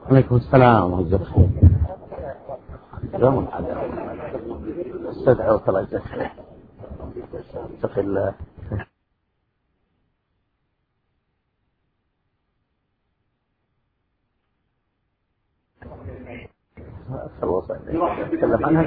عليكم السلام ورحمة الله. يوم استدعى وترجع اتق الله. نتكلم عنها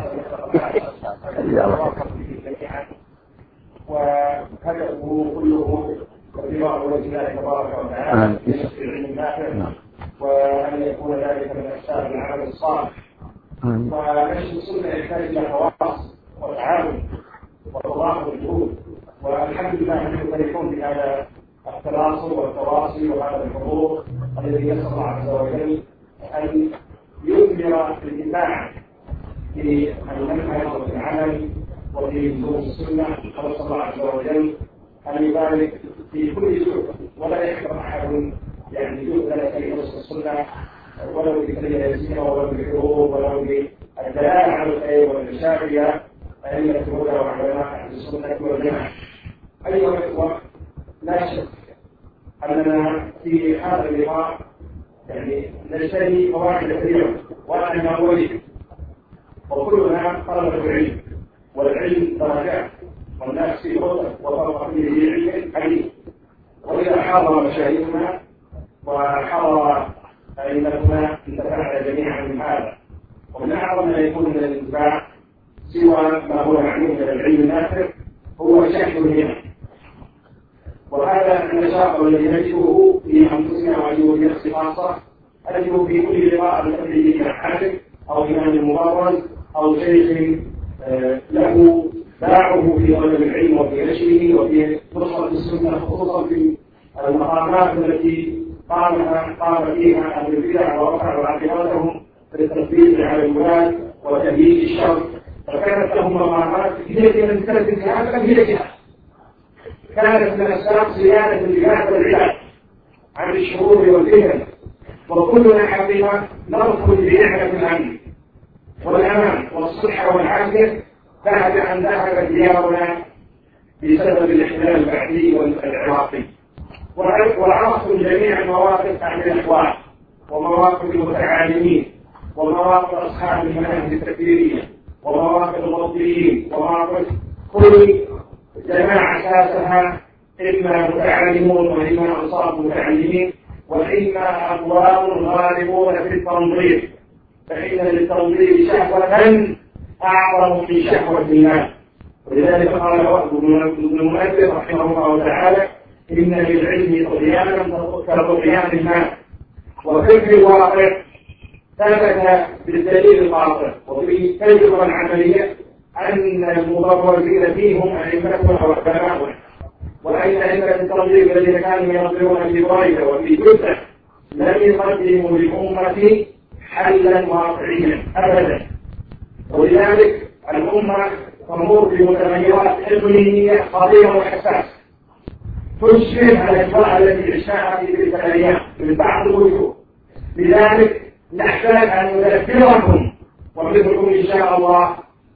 وهدفه كله اتباع وجه الله تبارك وتعالى في العلم النافع، وأن يكون ذلك من أسباب العمل الصالح. ونشر السنة يحتاج إلى خواص وتعاون وتضافر الجهود، والحمد لله نحن فرحون بهذا التواصل والتواصي وهذا الحضور الذي يسر الله عز وجل أن يثمر الإبداع في المنهج وفي العمل وفي نصوص السنة. نسأل الله عز وجل أن يبارك في كل سوء ولا يحكم أحد يعني يؤذن في نصوص السنة ولو بكلمة يسيرة ولو بالحروب ولو بالدلالة على الخير والإرشاد إلى أئمة الهدى وعلماء أهل السنة والجماعة. أيها الإخوة، لا شك أننا في هذا اللقاء يعني نشتري فوائد كثيرة وأنا أولي، وكلنا طلبة العلم، والعلم درجات والناس في غرفة وفوق كل ذي علم عليم. وإذا حضر مشايخنا وحضر أئمتنا انتفعنا جميعا من هذا، ومن أعظم ما يكون من الانتفاع سوى ما هو معلوم من العلم النافع هو شحن الهمم، وهذا النشاط الذي نجده في أنفسنا وأجده في نفسي خاصة أجده في كل لقاء نقضي به مع حاكم أو إمام مبارز أو شيخ له باعه في طلب العلم وفي نشره وفي نصرة السنة، خصوصا في المقامات التي قام فيها أهل البدع ورفعوا عقيدتهم في التثبيت على الولاة وتهيئ الشر، فكانت لهم مقامات هي من سنة الجهاد هي جهاد، كانت من أسباب صيانة الجهاد والعلاج عن الشرور والفتن. وكلنا حقيقة نرفض بنعمة الأمن والأمان والصحة والعافية بعد أن ذهبت ديارنا بسبب الاحتلال البحري والعراقي، وعرفتم جميعا مواقف أهل الإخوان ومواقف المتعالمين ومواقف أصحاب المناهج التكفيرية ومواقف المبطلين ومواقف كل جماعة أساسها إما متعلمون وإما أنصار متعلمين وإما أقوام غالبون في التنظير، فإن للتنظير شهوة أعظم من شهوة المال. ولذلك قال ابن المؤثر رحمه الله تعالى: إن للعلم طغيانا كطغيان المال. وفي الواقع ثبت بالدليل القاطع وفي التجربة العملية أن المضررين فيهم أئمتنا وعلماؤنا، وأن أئمة التنظير الذين كانوا ينظرون في بريدة وفي جدة لم يقدموا للأمة حلا واقعيا أبدا. ولذلك الأمة تمر بمتغيرات إقليمية خطيرة وحساسة تشبه الأجواء التي عشناها في تلك الأيام من بعض الوجوه. لذلك نحتاج أن نذكركم ومثلكم إن شاء الله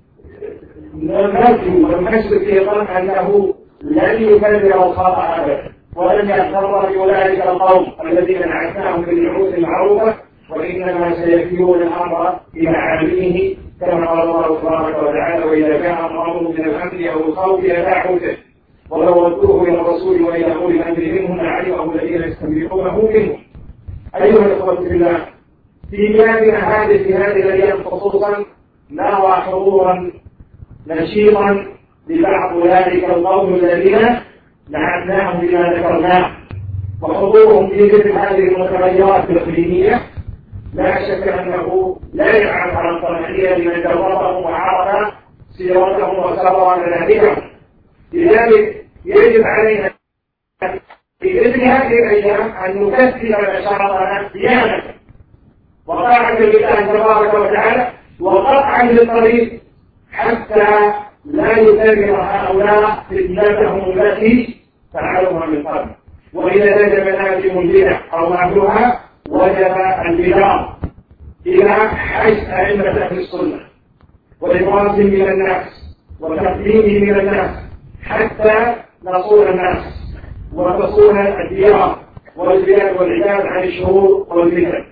نرجو ونحسب في ظن أنه لن يكرر الخطأ أبدا ولن يغتر بأولئك القوم الذين نعتناهم بالنعوت المعروفة، وإنما سيكفرون الأمر بمعالمه كما قال الله تبارك وتعالى: وإذا جاء أمر من الأمن أو الخوف أذاعوا به ولو ردوه إلى الرسول وإلى أولي الأمر منهم لعلمه الذين يستنبطونه منهم. أيها الأخوة في الله، في بلادنا في هذه الأيام خصوصا نرى حضورا نشيطا لبعض أولئك القوم الذين لعناهم بما ذكرناه، وحضورهم في مثل هذه المتغيرات الإقليمية لا شك أنه لا يجعل على الطمأنينة لمن جربهم وعرف سيرتهم وسبر مناهجهم. لذلك يجب علينا في مثل هذه الأيام أن نكثر نشاطنا ديانة وطاعة لله تبارك وتعالى وقطعا للطريق حتى لا يكرر هؤلاء فتنتهم التي فعلوها من قبل. وإذا وجب لازم البدع أو معلوها وجب البلاغ إلى حيث أئمة أهل السنة وإبراز من الناس وتقديم من الناس حتى نصون الناس وتصون الديار والبلاد والعباد عن الشرور والفتن.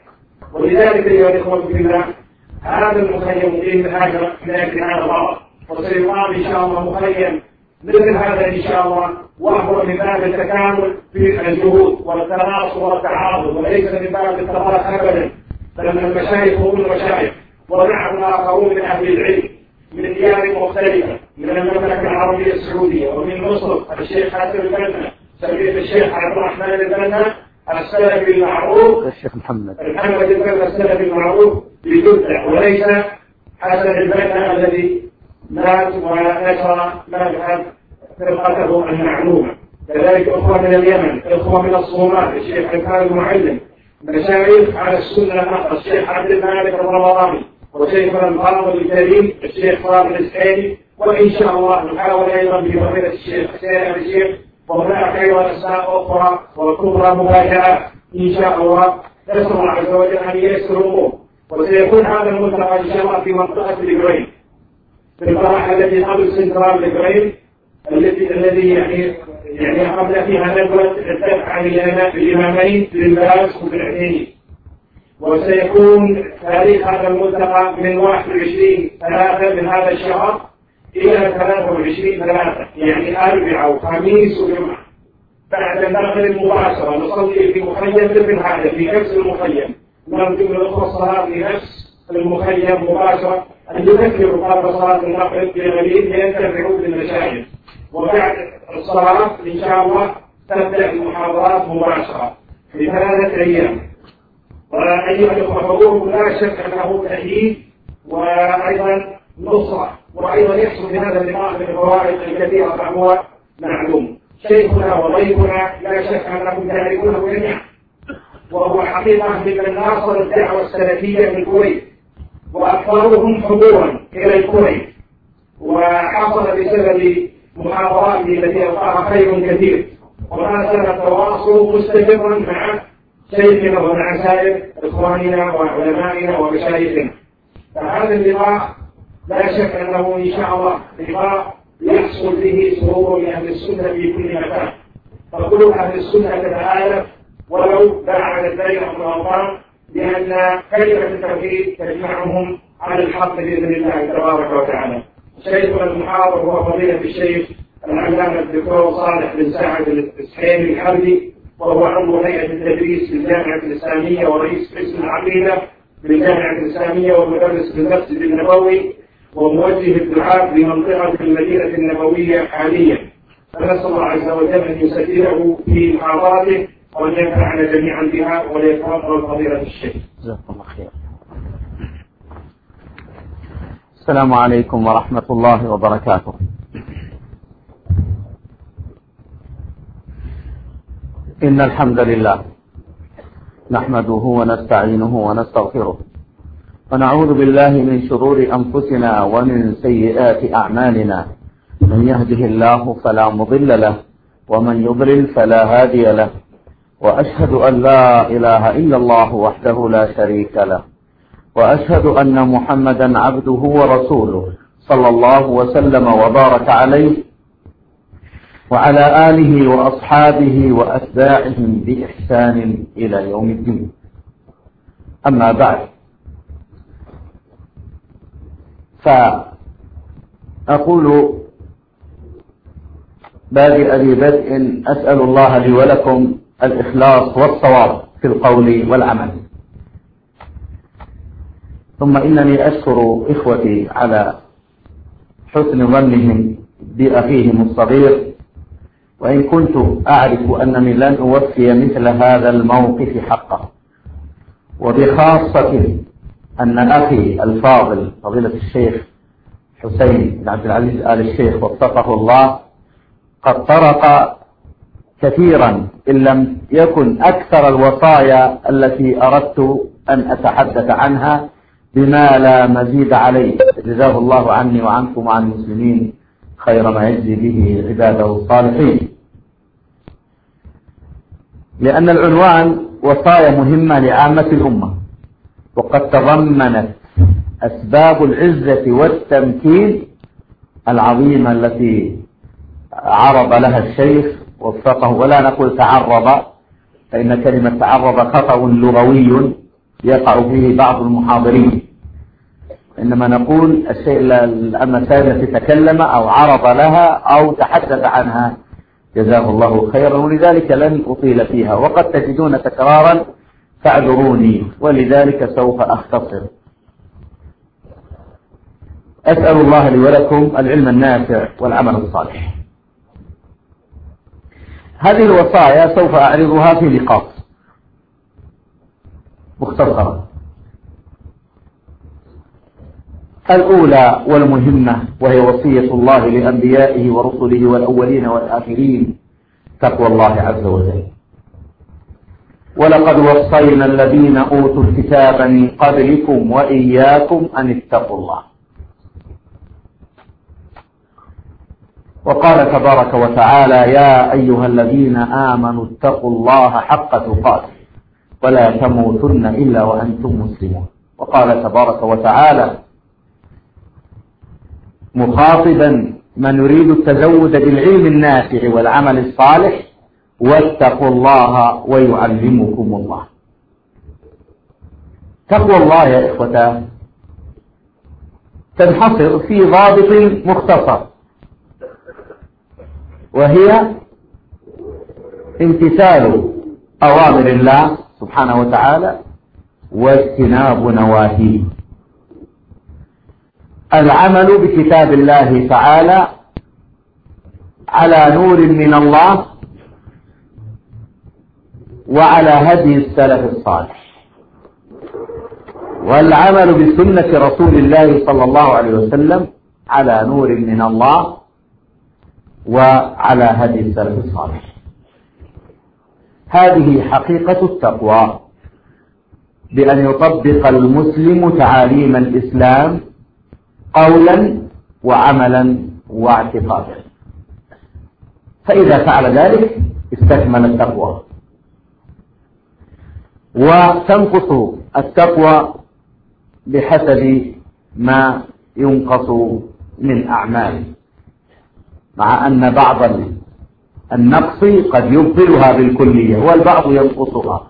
ولذلك أيها الإخوة في الله هذا المخيم فيه هاجر لكن هذا غلط، وسيقام إن شاء الله مخيم مثل هذا إن شاء الله، وهو من باب التكامل في الجهود والتناصر والتعاضد، وليس من باب التفرق أبدا. فلأن المشايخ هم المشايخ ونحن آخرون من أهل العلم من ديار مختلفة، من المملكة العربية السعودية ومن مصر الشيخ حسن البنا، سميت الشيخ عبد الرحمن البنا السلفي المعروف، الشيخ محمد البنا السلفي المعروف بجدة، وليس حسن البنا الذي مات ونشر مذهب فرقته المعلومة. كذلك أخوة من اليمن، أخوة من الصومال، الشيخ حسان المعلم، مشايخ على السنة الأخرى الشيخ عبد المالك الرمضاني، وشيخنا الفاضل الكريم الشيخ صالح السعيدي، وإن شاء الله نحاول أيضا بفضيلة الشيخ حسين الشيخ، وهناك أيضا أسماء أخرى وكبرى مبايعات إن شاء الله. نسأل الله عز وجل أن ييسر الأمور، وسيكون هذا الملتقى إن شاء الله في منطقة الجرين، في الفرح التي قبل سنترال الجرين الذي يعني قبل فيها ندوة الدفع عن الإمامين في الباس وفي العثيمين. وسيكون تاريخ هذا الملتقى من 21/3 من هذا الشهر إلى 23/3، يعني أربعاء وخميس وجمعة، بعد النقل المباشرة نصلي في مخيم مثل هذا في نفس المخيم، نرجو من الأخوة الصلاة في نفس المخيم مباشرة أن يذكروا قبل صلاة النقل في غليل لينتفعوا بالمشاهد. وبعد الصلاة إن شاء الله تبدأ المحاضرات مباشرة في 3 أيام. وأيها الأخوة حضوركم لا شك أنه تأييد وأيضا نصرة، وأيضا يحصل في هذا اللقاء من الفوائد الكثيرة فهو معلوم. شيخنا وضيفنا لا شك أنكم تعرفونه جميعا، وهو حقيقة ممن ناصر الدعوة السلفية في الكويت، وأكثرهم حضورا إلى الكويت، وحصل بسبب محاضراته التي ألقاها خير كثير، وما زال التواصل مستمرا مع شيخنا ومع سائر إخواننا وعلمائنا ومشايخنا. فهذا اللقاء لا شك أنه إن شاء الله لقاء يحصل به سرور لأهل السنة في كل مكان، فكل أهل السنة تتآلف ولو بعد الدين من الأوطان، لأن كلمة التوحيد تجمعهم على الحق بإذن الله تبارك وتعالى. شيخنا المحاضر هو فضيلة الشيخ العلامة الدكتور صالح بن سعد السحيمي الحربي، وهو عضو هيئة التدريس في الجامعة الإسلامية ورئيس قسم العقيدة بالجامعة الإسلامية ومدرس في المسجد النبوي وموجه الدعاء بمنطقة المدينة النبوية حاليا. فنسأل الله عز وجل أن يسدده في محاضراته وأن ينفعنا جميعا بها وليتفضل فضيلة الشيخ. جزاكم الله خير. السلام عليكم ورحمة الله وبركاته. إن الحمد لله نحمده ونستعينه ونستغفره، ونعوذ بالله من شرور أنفسنا ومن سيئات أعمالنا، من يهده الله فلا مضل له ومن يضلل فلا هادي له، وأشهد أن لا إله إلا الله وحده لا شريك له، وأشهد أن محمدا عبده ورسوله صلى الله وسلم وبارك عليه وعلى آله وأصحابه وأتباعهم بإحسان إلى يوم الدين. أما بعد، فأقول بادئ ببدء أسأل الله لي ولكم الإخلاص والصواب في القول والعمل. ثم إنني أشكر إخوتي على حسن ظنهم بأخيهم الصغير، وإن كنت أعرف أنني لن أوفي مثل هذا الموقف حقه، وبخاصة أن أخي الفاضل فضيلة الشيخ حسين بن عبد العزيز آل الشيخ وفقه الله قد طرق كثيرا إن لم يكن أكثر الوصايا التي أردت أن أتحدث عنها بما لا مزيد عليه، جزاه الله عني وعنكم وعن المسلمين خير ما يجزي به عباده الصالحين. لأن العنوان وصايا مهمة لعامة الأمة، وقد تضمنت أسباب العزة والتمكين العظيمة التي عرض لها الشيخ وفقه، ولا نقول تعرض، فإن كلمة تعرض خطأ لغوي، يقع فيه بعض المحاضرين، إنما نقول المسائل التي تكلم أو عرض لها أو تحدث عنها جزاه الله خيرا، ولذلك لن أطيل فيها، وقد تجدون تكرارا فاعذروني، ولذلك سوف أختصر. أسأل الله لي ولكم العلم النافع والعمل الصالح. هذه الوصايا سوف أعرضها في نقاط مختصرة. الأولى والمهمة وهي وصية الله لأنبيائه ورسله والأولين والآخرين تقوى الله عز وجل. ولقد وصينا الذين أوتوا الكتاب من قبلكم وإياكم أن اتقوا الله. وقال تبارك وتعالى يا أيها الذين آمنوا اتقوا الله حق تقاته ولا تموتن إلا وأنتم مسلمون. وقال تبارك وتعالى مخاطبا من يريد التزود بالعلم النافع والعمل الصالح واتقوا الله ويعلمكم الله. تقوى الله يا إخوة تنحصر في ضابط مختصر، وهي امتثال أوامر الله سبحانه وتعالى واجتناب نواهيه. العمل بكتاب الله تعالى على نور من الله وعلى هدي السلف الصالح، والعمل بسنة رسول الله صلى الله عليه وسلم على نور من الله وعلى هدي السلف الصالح. هذه حقيقة التقوى، بأن يطبق المسلم تعاليم الإسلام قولا وعملا واعتقادا، فإذا فعل ذلك استكمل التقوى. وتنقص التقوى بحسب ما ينقص من أعمال، مع أن بعض النقص قد يبطلها بالكلية والبعض ينقصها.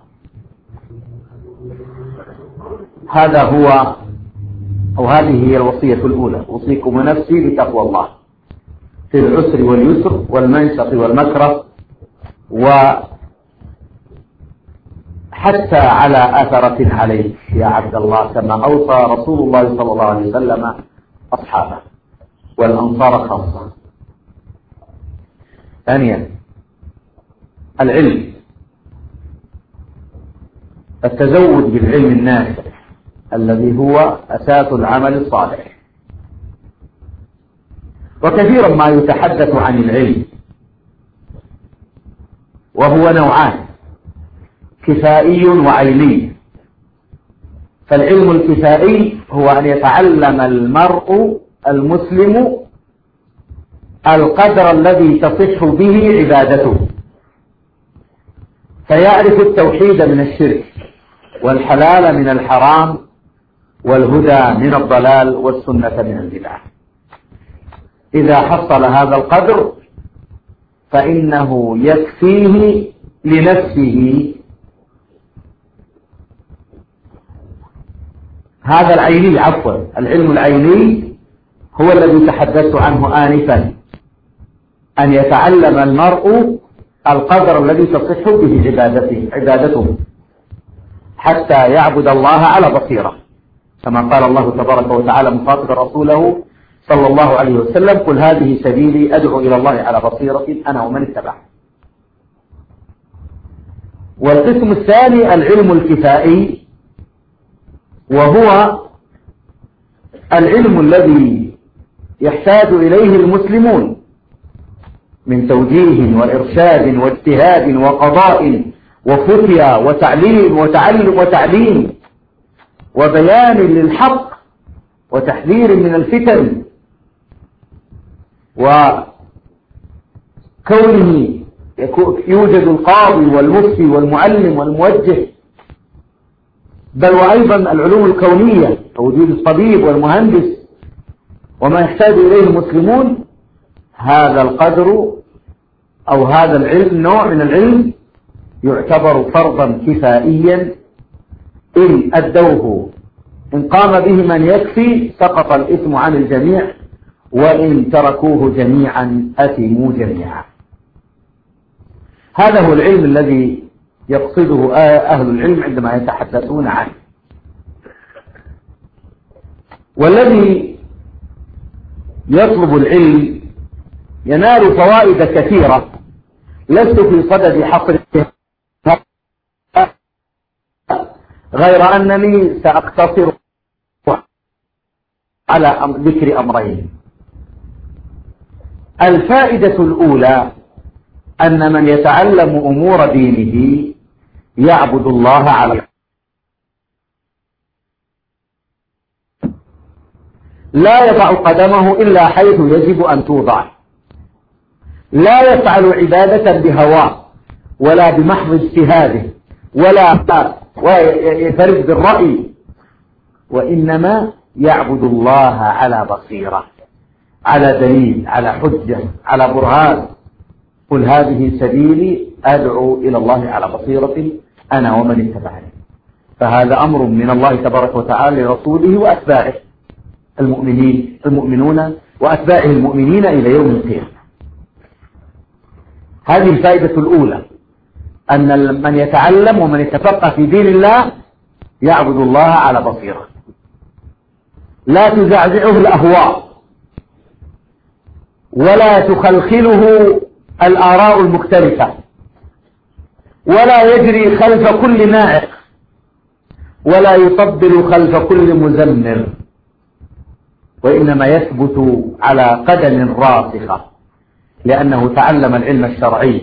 هذا هو أو هذه هي الوصية الأولى، أوصيكم ونفسي بتقوى الله في العسر واليسر والمنشط والمكره، وحتى على أثرة عليك يا عبد الله، كما أوصى رسول الله صلى الله عليه وسلم أصحابه والأنصار خاصة. ثانيا العلم، التزود بالعلم النافع الذي هو أساس العمل الصالح. وكثيرا ما يتحدث عن العلم، وهو نوعان، كفائي وعيني. فالعلم الكفائي هو أن يتعلم المرء المسلم القدر الذي تصح به عبادته، فيعرف التوحيد من الشرك والحلال من الحرام والهدى من الضلال والسنة من البدعة. إذا حصل هذا القدر فإنه يكفيه لنفسه. هذا العيني العلم العيني هو الذي تحدثت عنه آنفا، أن يتعلم المرء القدر الذي تصح به عبادته حتى يعبد الله على بصيرة، كما قال الله تبارك وتعالى مخاطبا رسوله صلى الله عليه وسلم قل هذه سبيلي أدعو إلى الله على بصيرة أنا ومن اتبعني. والقسم الثاني العلم الكفائي، وهو العلم الذي يحتاج إليه المسلمون من توجيه وإرشاد واجتهاد وقضاء وفتيا وتعليم وتعليم وبيان للحق وتحذير من الفتن، وكونه يوجد القاضي والمفتي والمعلم والموجه، بل وأيضا العلوم الكونية ووجود الطبيب والمهندس وما يحتاج إليه المسلمون. هذا القدر أو هذا العلم نوع من العلم يعتبر فرضا كفائيا إن أدوه إن قام به من يكفي سقط الإثم عن الجميع، وإن تركوه جميعا أثموا جميعا. هذا هو العلم الذي يقصده أهل العلم عندما يتحدثون عنه. والذي يطلب العلم ينال فوائد كثيرة لست في صدد حصرها، غير أنني سأقتصر على ذكر أمرين. الفائدة الأولى أن من يتعلم أمور دينه يعبد الله على لا يضع قدمه إلا حيث يجب أن توضع، لا يفعل عبادة بهواه ولا بمحض اجتهاده ولا يفرد بالرأي، وإنما يعبد الله على بصيرة، على دليل، على حجة، على برهان. قل هذه سبيلي أدعو إلى الله على بصيرة أنا ومن اتبعني. فهذا أمر من الله تبارك وتعالى لرسوله وأتباعه المؤمنون وأتباعه المؤمنين إلى يوم القيامة. هذه الفائدة الأولى، أن من يتعلم ومن يتفقه في دين الله يعبد الله على بصيرة، لا تزعزعه الأهواء ولا تخلخله الآراء المختلفة، ولا يجري خلف كل ناعق، ولا يطبل خلف كل مزمر، وإنما يثبت على قدم راسخة لأنه تعلم العلم الشرعي.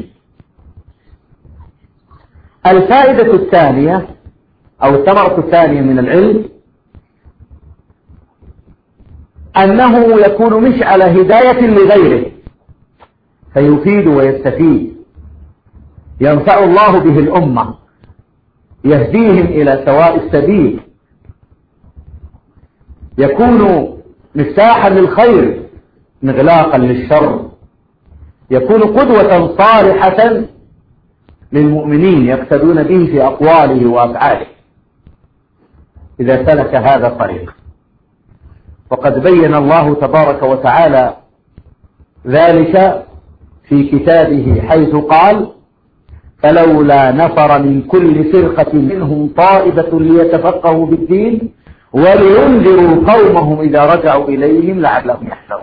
الفائدة الثانية أو الثمرة الثانية من العلم أنه يكون مشعل هداية لغيره فيفيد ويستفيد، ينفع الله به الأمة، يهديهم إلى سواء السبيل، يكون مفتاحا للخير مغلاقا للشر، يكون قدوة صالحة للمؤمنين يقتدون به في أقواله وأفعاله إذا سلك هذا الطريق. وقد بين الله تبارك وتعالى ذلك في كتابه حيث قال: فلولا نفر من كل فرقة منهم طائفة ليتفقهوا بالدين ولينذروا قومهم إذا رجعوا إليهم لعلهم يحذرون.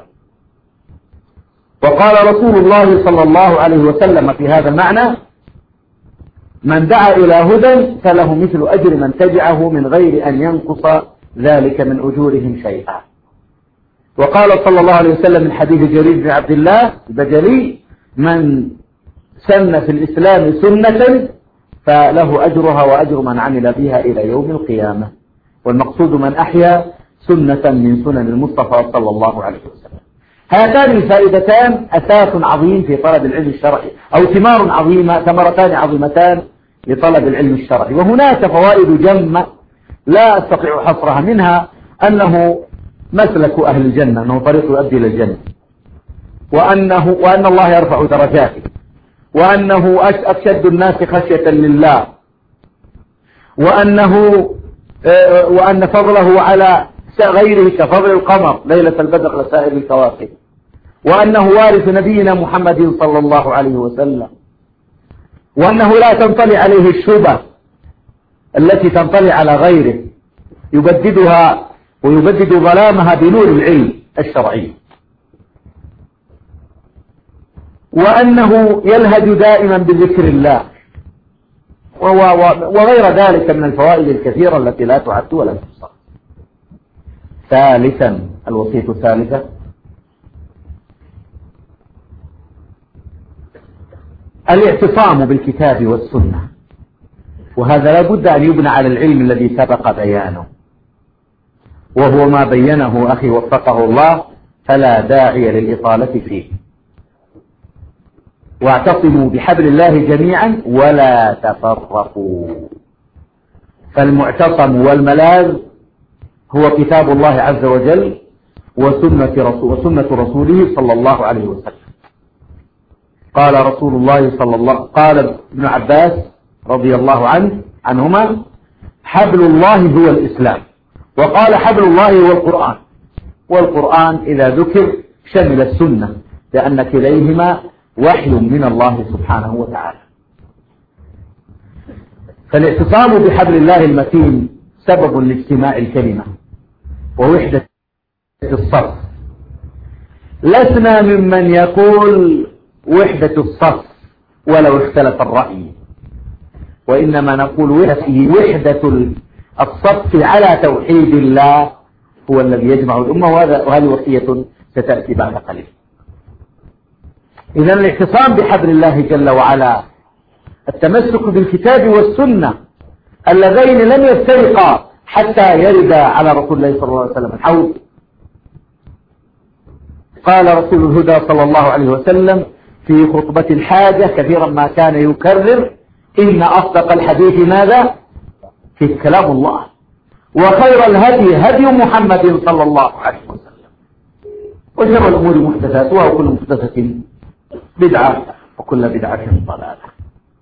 وقال رسول الله صلى الله عليه وسلم في هذا المعنى: من دعا إلى هدى فله مثل أجر من تبعه من غير أن ينقص ذلك من أجورهم شيئا. وقال صلى الله عليه وسلم من حديث جرير بن عبد الله البجلي: من سن في الإسلام سنة فله أجرها وأجر من عمل بها إلى يوم القيامة. والمقصود من أحيا سنة من سنن المصطفى صلى الله عليه وسلم. هاتان الفائدتان أساس عظيم في طلب العلم الشرعي، أو ثمرتان عظيمتان لطلب العلم الشرعي. وهناك فوائد جمة لا أستطيع حصرها، منها أنه مسلك أهل الجنة، أنه طريق يؤدي إلى الجنة، وأن الله يرفع درجاته، وأنه أشد الناس خشية لله، وأن فضله على غيره كفضل القمر ليلة البدر لسائر الكواكب، وأنه وارث نبينا محمد صلى الله عليه وسلم، وأنه لا تنطلي عليه الشبه التي تنطلي على غيره، يبددها ويبدد ظلامها بنور العلم الشرعي، وأنه يلهج دائما بذكر الله، وغير ذلك من الفوائد الكثيرة التي لا تعد ولا تحصى. ثالثا، الوصية الثالثة: الاعتصام بالكتاب والسنة، وهذا لا بد أن يبنى على العلم الذي سبق بيانه، وهو ما بينه أخي وفقه الله، فلا داعي للإطالة فيه. واعتصموا بحبل الله جميعا ولا تفرقوا. فالمعتصم والملاذ هو كتاب الله عز وجل وسنة رسوله صلى الله عليه وسلم. قال رسول الله قال ابن عباس رضي الله عنهما: حبل الله هو الإسلام، وقال حبل الله هو القرآن، والقرآن إذا ذكر شمل السنة، لأن كليهما وحي من الله سبحانه وتعالى. فالاعتصام بحبل الله المتين سبب لاجتماع الكلمة ووحدة الصف. لسنا ممن يقول وحدة الصف ولو اختلف الرأي، وإنما نقول وحدة الصف على توحيد الله هو الذي يجمع الأمة، وهذه وصية ستأتي بعد قليل. إذن الاعتصام بحبل الله جل وعلا، التمسك بالكتاب والسنة اللذين لم يفترقا حتى يرد على رسول الله صلى الله عليه وسلم الحوض. قال رسول الهدى صلى الله عليه وسلم في خطبة الحاجة كثيرا ما كان يكرر: إن أصدق الحديث ماذا؟ في كلام الله، وخير الهدي هدي محمد صلى الله عليه وسلم، وشر الأمور محدثاتها، وكل محدثة بدعة، وكل بدعة ضلالة.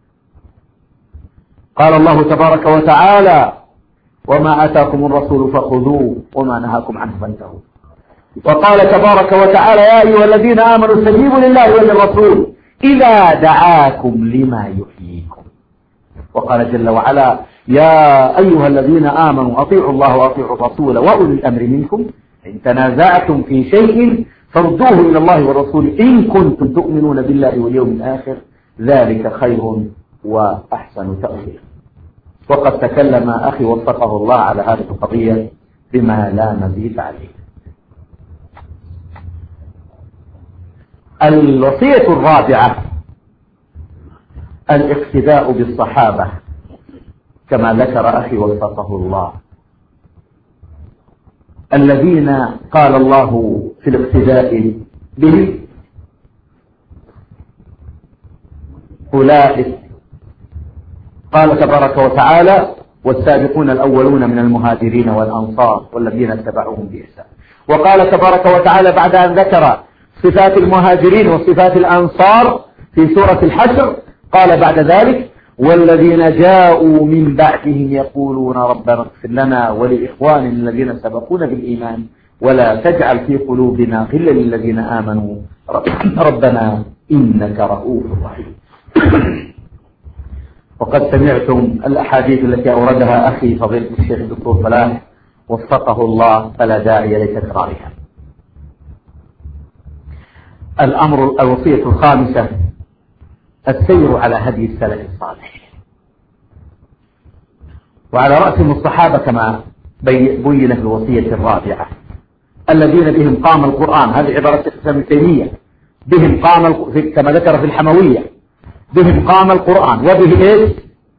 قال الله تبارك وتعالى: وما آتاكم الرسول فخذوه وما نهاكم عنه فانتهوا. وقال تبارك وتعالى: يا أيها الذين آمنوا استجيبوا لله وللرسول إذا دعاكم لما يحييكم. وقال جل وعلا: يا أيها الذين آمنوا أطيعوا الله وأطيعوا الرسول وأولي الأمر منكم، إن تنازعتم في شيء فردوه إلى الله والرسول إن كنتم تؤمنون بالله واليوم الآخر، ذلك خير وأحسن تأويلا. وقد تكلم أخي وفقه الله على هذه القضية بما لا مزيد عليه. الوصية الرابعة الاقتداء بالصحابة كما ذكر أخي وفقه الله، الذين قال الله في الاقتداء به: أولئك، قال تبارك وتعالى: والسابقون الأولون من المهاجرين والأنصار والذين اتبعوهم بإحسان. وقال تبارك وتعالى بعد أن ذكر صفات المهاجرين وصفات الأنصار في سورة الحشر، قال بعد ذلك: والذين جاءوا من بعدهم يقولون ربنا اغفر لنا ولإخواننا الذين سبقونا بالإيمان ولا تجعل في قلوبنا غلا للذين آمنوا ربنا إنك رؤوف رحيم. وقد سمعتم الأحاديث التي أوردها أخي فضيلة الشيخ الدكتور فلاح وفقه الله، فلا داعي لتكرارها. الوصية الخامسة السير على هدي السلف الصالح، وعلى رأسهم الصحابة كما بين في الوصية الرابعة، الذين بهم قام القرآن. هذه عبارة ابن تيمية: بهم قام كما ذكر في الحموية: بهم قام القرآن وبه إيش؟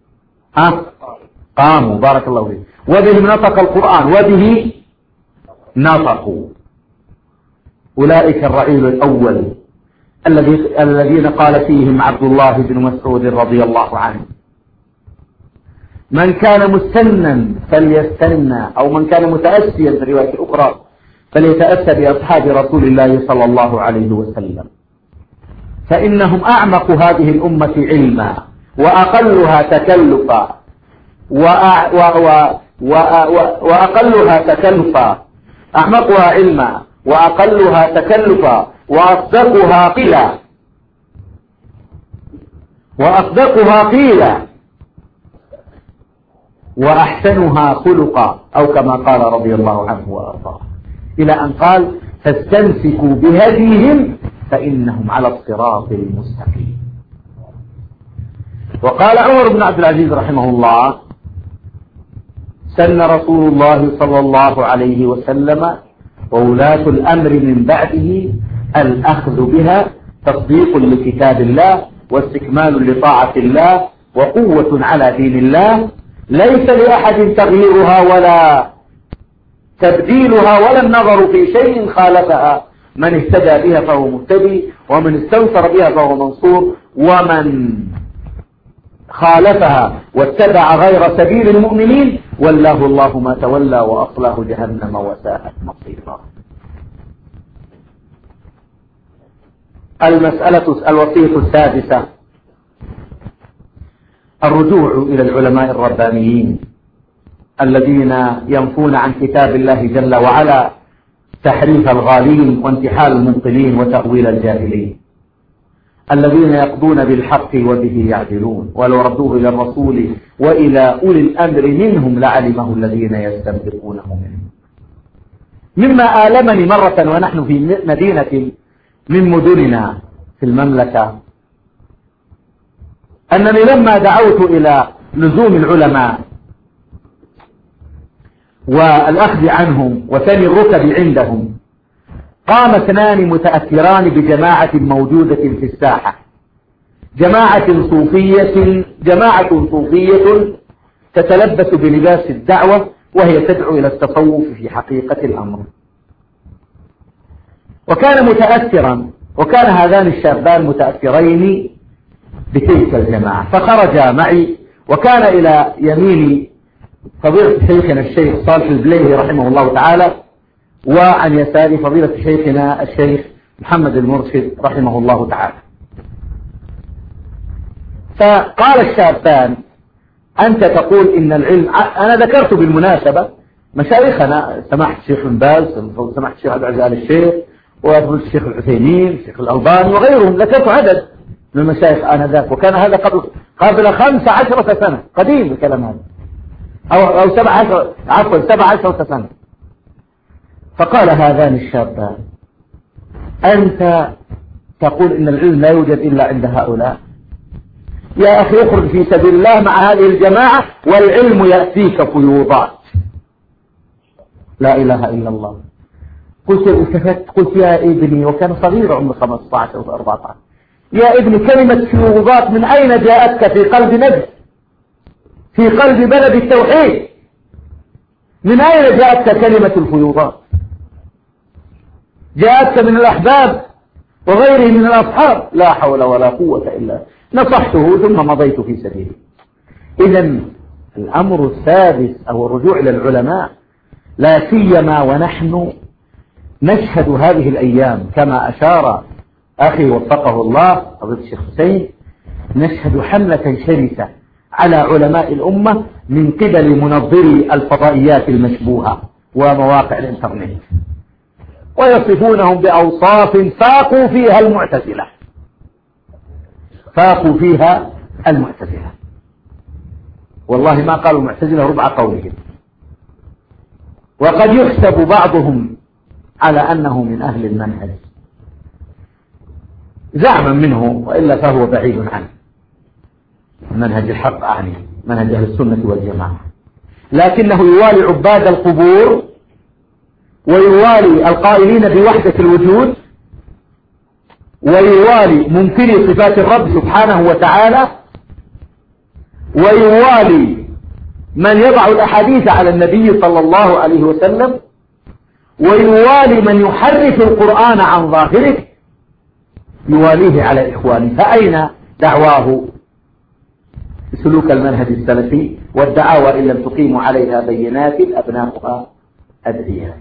قاموا، بارك الله فيك، وبهم نطق القرآن وبه نطقوا. أولئك الرعيل الأول الذين قال فيهم عبد الله بن مسعود رضي الله عنه: من كان مستنا فليستنى، أو من كان متأسيا في الرواية الأخرى فليتأسى بأصحاب رسول الله صلى الله عليه وسلم، فإنهم أعمق هذه الأمة علما وأقلها تكلفا وأقلها تكلفا، أعمقها علما وأقلها تكلفا وأصدقها قيلا وأحسنها خلقا، أو كما قال رضي الله عنه وأرضاه، إلى أن قال: فاستمسكوا بهديهم فإنهم على الصراط المستقيم. وقال عمر بن عبد العزيز رحمه الله: سن رسول الله صلى الله عليه وسلم وولاة الأمر من بعده الأخذ بها تصديق لكتاب الله واستكمال لطاعة الله وقوة على دين الله، ليس لأحد تغييرها ولا تبديلها ولا النظر في شيء خالفها، من اهتدى بها فهو مهتدي، ومن استنصر بها فهو منصور، ومن خالفها واتبع غير سبيل المؤمنين والله الله ما تولى وأصلاه جهنم وساءت مصيرا. الوصية السادسة الرجوع إلى العلماء الربانيين الذين ينفون عن كتاب الله جل وعلا تحريف الغالين وانتحال المبطلين وتأويل الجاهلين، الذين يقضون بالحق وبه يعدلون، ولو ردوه إلى الرسول وإلى أولي الأمر منهم لعلمه الذين يستنبطونه منهم. مما آلمني مرة ونحن في مدينة من مدننا في المملكة أنني لما دعوت إلى لزوم العلماء والأخذ عنهم وثني الركب عندهم، قام اثنان متأثران بجماعة موجودة في الساحة، جماعة صوفية تتلبس بلباس الدعوة وهي تدعو إلى التصوف في حقيقة الأمر. وكان هذان الشابان متأثرين بتلك الجماعة، فخرجا معي، وكان إلى يميني فضيلة شيخنا الشيخ صالح البليهي رحمه الله تعالى، وعن يساري فضيلة شيخنا الشيخ محمد المرشد رحمه الله تعالى. فقال الشابان: أنت تقول إن العلم، أنا ذكرت بالمناسبة مشايخنا سماحة الشيخ بن باز، سماحة الشيخ عبد العزيز آل الشيخ، وفضيلة الشيخ العثيمين، الشيخ الألباني وغيرهم، ذكرت عدد من المشايخ آنذاك، وكان هذا قبل 15 سنة، قديم الكلام هذا، أو 17 سنة. فقال هذان الشابان: أنت تقول إن العلم لا يوجد إلا عند هؤلاء، يا أخي اخرج في سبيل الله مع هذه الجماعة والعلم يأتيك فيوضات. لا إله إلا الله. قلت يا ابني، وكان صغير عمره 15 أو 14، يا ابني كلمة فيوضات من أين جاءتك في قلب نجد، في قلب بلد التوحيد؟ من أين جاءتك كلمة الفيوضات؟ جاءتك من الأحباب وغيره من الأصحاب؟ لا حول ولا قوة إلا. نصحته ثم مضيت في سبيله. إذا الأمر السادس أو الرجوع إلى العلماء، لا سيما ونحن نشهد هذه الأيام كما أشار أخي وفقه الله فضيلة الشيخ حسين، نشهد حملة شرسة على علماء الأمة من قبل منظري الفضائيات المشبوهة ومواقع الإنترنت، ويصفونهم بأوصاف فاقوا فيها المعتزلة. والله ما قالوا المعتزلة ربع قولهم. وقد يحسب بعضهم على أنه من أهل المنهج زعما منه، وإلا فهو بعيد عنه، منهج الحق أعني منهج أهل السنة والجماعة، لكنه يوالي عباد القبور، ويوالي القائلين بوحدة الوجود، ويوالي منكري صفات الرب سبحانه وتعالى، ويوالي من يضع الأحاديث على النبي صلى الله عليه وسلم، ويوالي من يحرف القرآن عن ظاهره، يواليه على إخوانه. فأين دعواه سلوك المنهج السلفي؟ والدعاوى إن لم تقيموا عليها بينات أبناؤها أدعياء.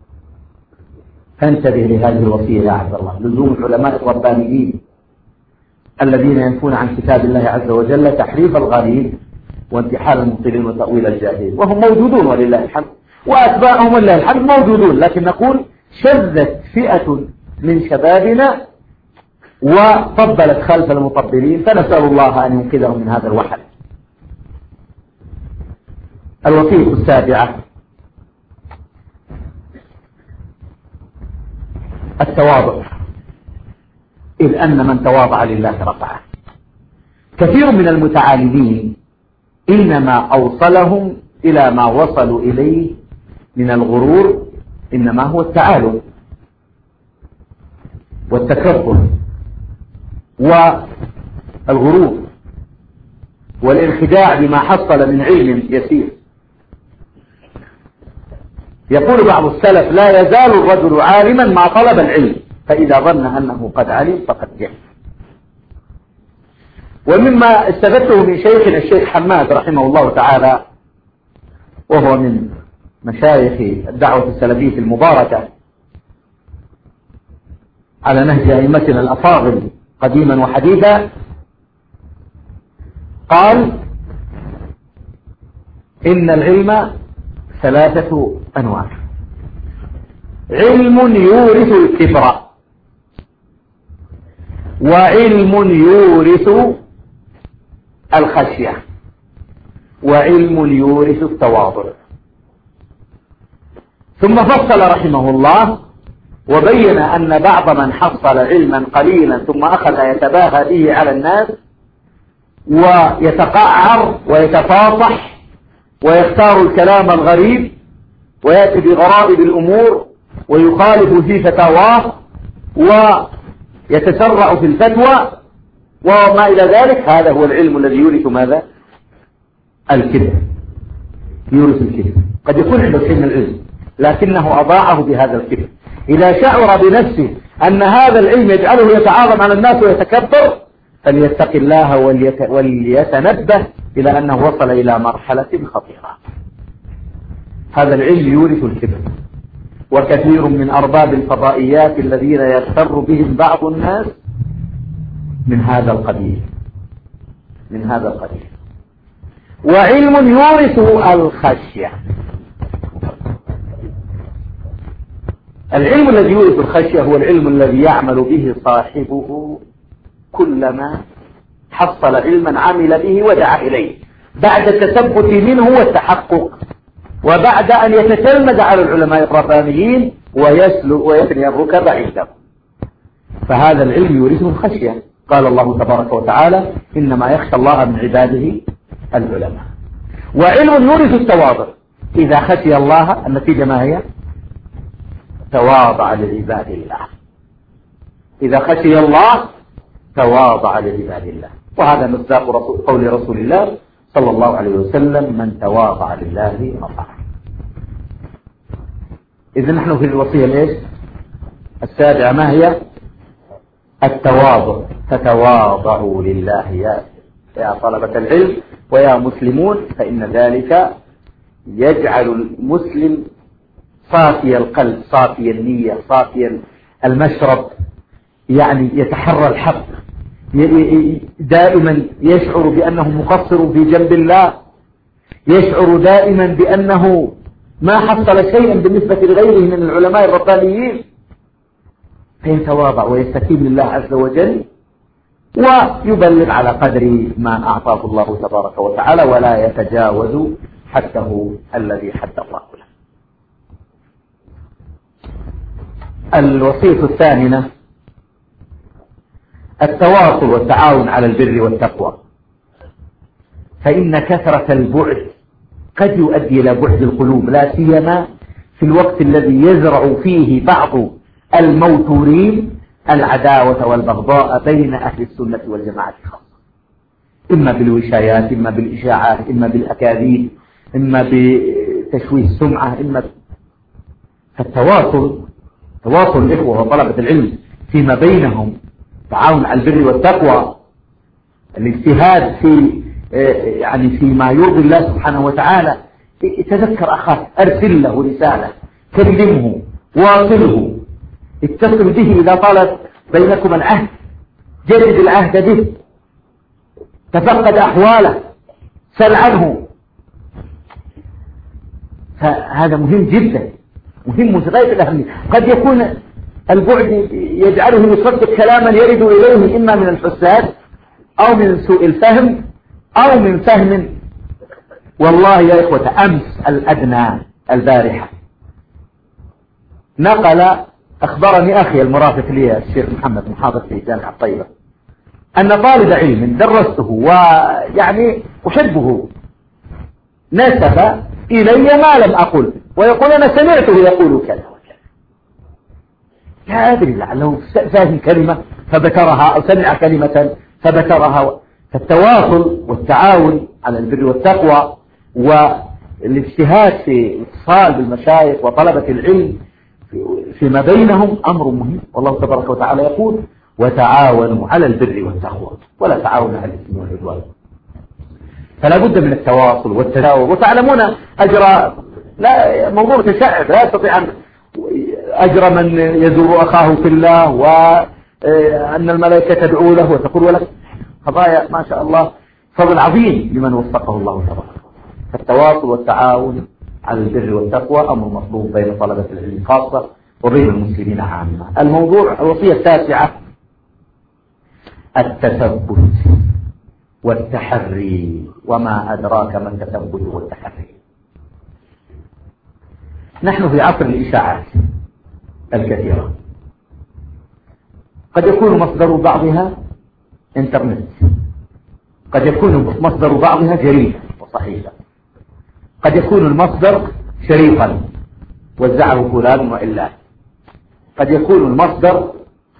فانتبه لهذه الوصية يا عبد الله، لزوم العلماء الربانيين الذين ينفون عن كتاب الله عز وجل تحريف الغالين وانتحال المبطلين وتأويل الجاهلين، وهم موجودون ولله الحمد، وأتباعهم ولله الحمد موجودون، لكن نقول شذت فئة من شبابنا وطبلت خلف المطبلين، فنسأل الله أن ينقذهم من هذا الوحل. الوصية السابعة التواضع، إذ أن من تواضع لله رفعه. كثير من المتعالمين إنما أوصلهم إلى ما وصلوا إليه من الغرور إنما هو التعالم والتكبر والغرور والانخداع بما حصل من علم يسير. يقول بعض السلف: لا يزال الرجل عالما ما طلب العلم، فإذا ظن أنه قد علم فقد جهل. ومما استفدته من شيخنا الشيخ حماد رحمه الله تعالى، وهو من مشايخ الدعوة السلفية المباركة على نهج أئمتنا الأفاضل قديما وحديثا، قال: إن العلم 3 أنواع: علم يورث الكبر، وعلم يورث الخشية، وعلم يورث التواضع. ثم فصل رحمه الله وبين أن بعض من حصل علما قليلا ثم أخذ يتباهى به على الناس ويتقعر ويتفاصح ويختار الكلام الغريب ويأتي بغرائب الأمور ويخالف في فتاواه ويتسرع في الفتوى وما إلى ذلك، هذا هو العلم الذي يورث ماذا؟ الكبر. يورث الكبر. قد يكون عنده شيء من العلم لكنه أضاعه بهذا الكبر. إذا شعر بنفسه أن هذا العلم يجعله يتعاظم على الناس ويتكبر فليتق الله وليتنبه إلى أنه وصل إلى مرحلة خطيرة. هذا العلم يورث الكبر، وكثير من أرباب الفضائيات الذين يغتر بهم بعض الناس من هذا القبيل. وعلم يورث الخشية. العلم الذي يورث الخشية هو العلم الذي يعمل به صاحبه كلما حصل علما عمل به ودعا إليه بعد التثبت منه والتحقق، وبعد أن يتتلمذ على العلماء الربانيين ويثني الركب عندهم. فهذا العلم يورثه الخشية. قال الله تبارك وتعالى: إنما يخشى الله من عباده العلماء. وعلم يورث التواضع. إذا خشي الله النتيجة ما هي؟ تواضع لعباد الله. إذا خشي الله تواضع لعباد الله. وهذا مصداق قول رسول الله صلى الله عليه وسلم: من تواضع لله رفعه. إذن نحن في الوصية ليش؟ 7 ما هي؟ التواضع. فتواضعوا لله يا طلبة العلم ويا مسلمون، فإن ذلك يجعل المسلم صافي القلب، صافي النية، صافي المشرب، يعني يتحرى الحق، دائما يشعر بأنه مقصر في جنب الله، يشعر دائما بأنه ما حصل شيئا بالنسبة لغيره من العلماء الربانيين، فيتواضع ويستكين لله عز وجل ويبلغ على قدر ما أعطاه الله تبارك وتعالى ولا يتجاوز حده الذي حد الله له. الوصية الثامنة: التواصل والتعاون على البر والتقوى. فإن كثرة البعد قد يؤدي إلى بعد القلوب، لا سيما في الوقت الذي يزرع فيه بعض الموتورين العداوة والبغضاء بين أهل السنة والجماعة خاصة، إما بالوشايات، إما بالإشاعات، إما بالأكاذيب، إما بتشويه السمعة، فالتواصل، تواصل الإخوة وطلبة العلم فيما بينهم، تعاون على البر والتقوى، الاجتهاد في يعني فيما يرضي الله سبحانه وتعالى. تذكر أخاك، أرسل له رسالة، كلمه، واصله، اتصل به إذا طالت بينكم العهد، جدد العهد به، تفقد أحواله، سل عنه. فهذا مهم جدا، مهم في غاية الأهمية. قد يكون البعد يجعله يصدق كلاما يرد إليه إما من الحساد أو من سوء الفهم أو من فهم. والله يا إخوة، أمس الأدنى البارحة أخبرني أخي المرافق لي الشيخ محمد محافظ في جامعة طيبة أن طالب علم درسته ويعني أحبه نسب إلي ما لم أقل ويقول أنا سمعته يقول كذا وكذا. لا أدري لعله فاهم كلمة فذكرها أو سمع كلمة فذكرها. فالتواصل والتعاون على البر والتقوى والاجتهاد في الاتصال بالمشايخ وطلبة العلم فيما بينهم أمر مهم. والله تبارك وتعالى يقول: وتعاونوا على البر والتقوى ولا تعاونوا على الإثم والعدوان. فلا بد من التواصل والتجاوب. وتعلمون أجر لا موضوع تشعب، لا يستطيع أن أجر من يزور أخاه في الله وأن الملائكة تدعو له وتقول ولك قضايا ما شاء الله، فضل عظيم لمن وفقه الله تبارك. فالتواصل والتعاون على البر والتقوى أمر مطلوب بين طلبة العلم خاصة وبين المسلمين عامة. الموضوع الوصية التاسعة التثبت والتحري. وما أدراك ما التثبت والتحري؟ نحن في عصر الإشاعات الكثيرة، قد يكون مصدر بعضها انترنت، قد يكون مصدر بعضها جريدة وصحيفة، قد يكون المصدر شريطا وزعه فلان وإلا، قد يكون المصدر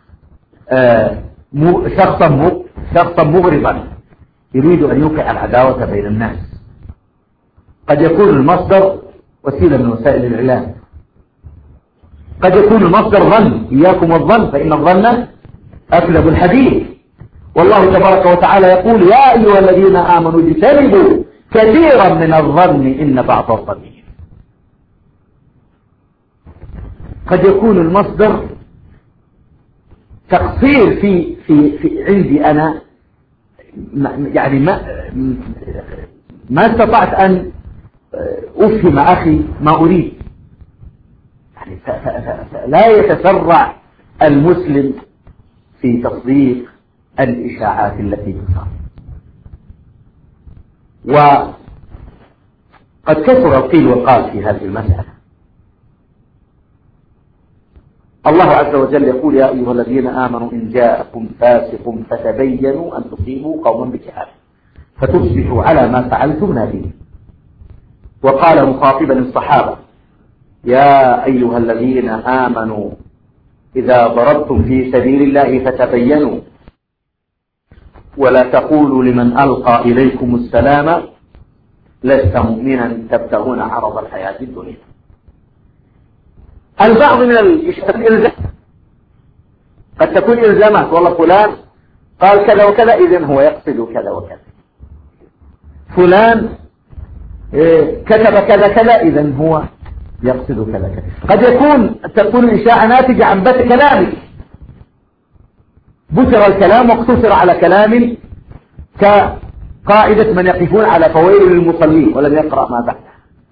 شخصا مغرضا يريد أن يوقع العداوة بين الناس، قد يكون المصدر وسيلة من وسائل الإعلام، قد يكون المصدر ظن، إياكم والظن فإن الظن أكذب الحديث. والله تبارك وتعالى يقول يا أيها الذين آمنوا اجتنبوا كثيرا من الظن إن بعض الظن. قد يكون المصدر تقصير في عندي أنا، يعني ما استطعت أن أفهم أخي ما أريد. يعني لا يتسرع المسلم في تصديق الإشاعات التي تصار. وقد كثر القيل وقال في هذه المسألة. الله عز وجل يقول يا أيها الذين آمنوا إن جاءكم فاسق فتبينوا أن تصيبوا قوما بجهالة فتصبحوا على ما فعلتم نادمين. وقال مخاطبا الصحابة يا أيها الذين آمنوا إذا ضربتم في سبيل الله فتبينوا ولا تقولوا لمن ألقى إليكم السلام لست مؤمنا تبتغون عرض الحياة الدنيا. البعض من الإلزام قد تكون إلزامات، والله فلان قال كذا وكذا إذن هو يقصد كذا وكذا، فلان كتب كذا كذا إذن هو يقصد كذا كذا. قد تكون الإشاعة ناتجة عن بث كلامك، بثر الكلام واقتصر على كلام كقاعدة من يقفون على فويل للمصلين ولم يقرأ ما بعده.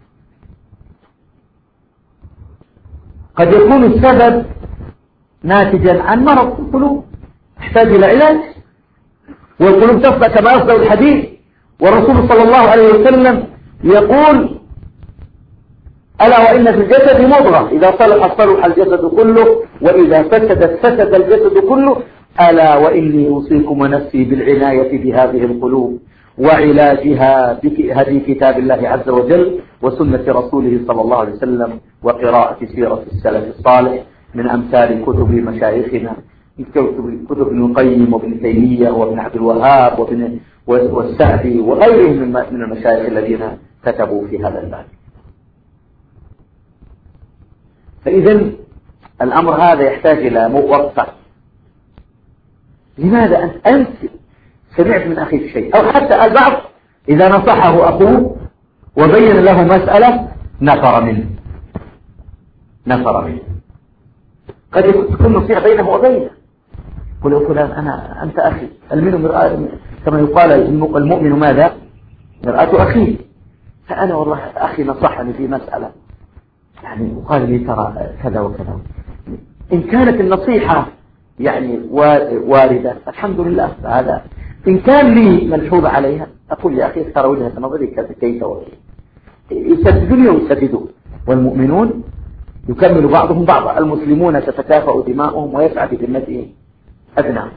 قد يكون السبب ناتجا عن مرض في القلوب تحتاج إلى علاج، والقلوب تفضى كما يفضى الحديث. والرسول صلى الله عليه وسلم يقول ألا وإن في الجسد مضغة إذا صلح صلح الجسد كله وإذا فسدت فسد الجسد كله ألا وإني أوصيكم ونفسي بالعناية بهذه القلوب وعلاجها بهدي كتاب الله عز وجل وسنة رسوله صلى الله عليه وسلم وقراءة سيرة السلف الصالح من أمثال كتب مشايخنا، كتب ابن القيم وابن تيمية وابن عبد الوهاب والسعدي وغيرهم من المشايخ الذين كتبوا في هذا الباب. فإذا الأمر هذا يحتاج إلى وقفة. لماذا أنت سمعت من أخيك شيء، أو حتى البعض إذا نصحه أخوه وبين له مسألة نفر منه. قد تكون نصيحة بينه وبينه، قل يا فلان أنت أخي، المؤمن مرآة، كما يقال المؤمن ماذا؟ مرآة أخيه. فأنا والله أخي نصحني في مسألة يعني وقال لي ترى كذا وكذا. إن كانت النصيحة يعني واردة الحمد لله، هذا إن كان لي ملحوظ عليها أقول يا أخي ترى وجهة نظري كيف وكيف، يسددوني ويسددون. والمؤمنون يكمل بعضهم بعضا، المسلمون تتكافأ دماؤهم ويسعى بذمتهم أدناهم.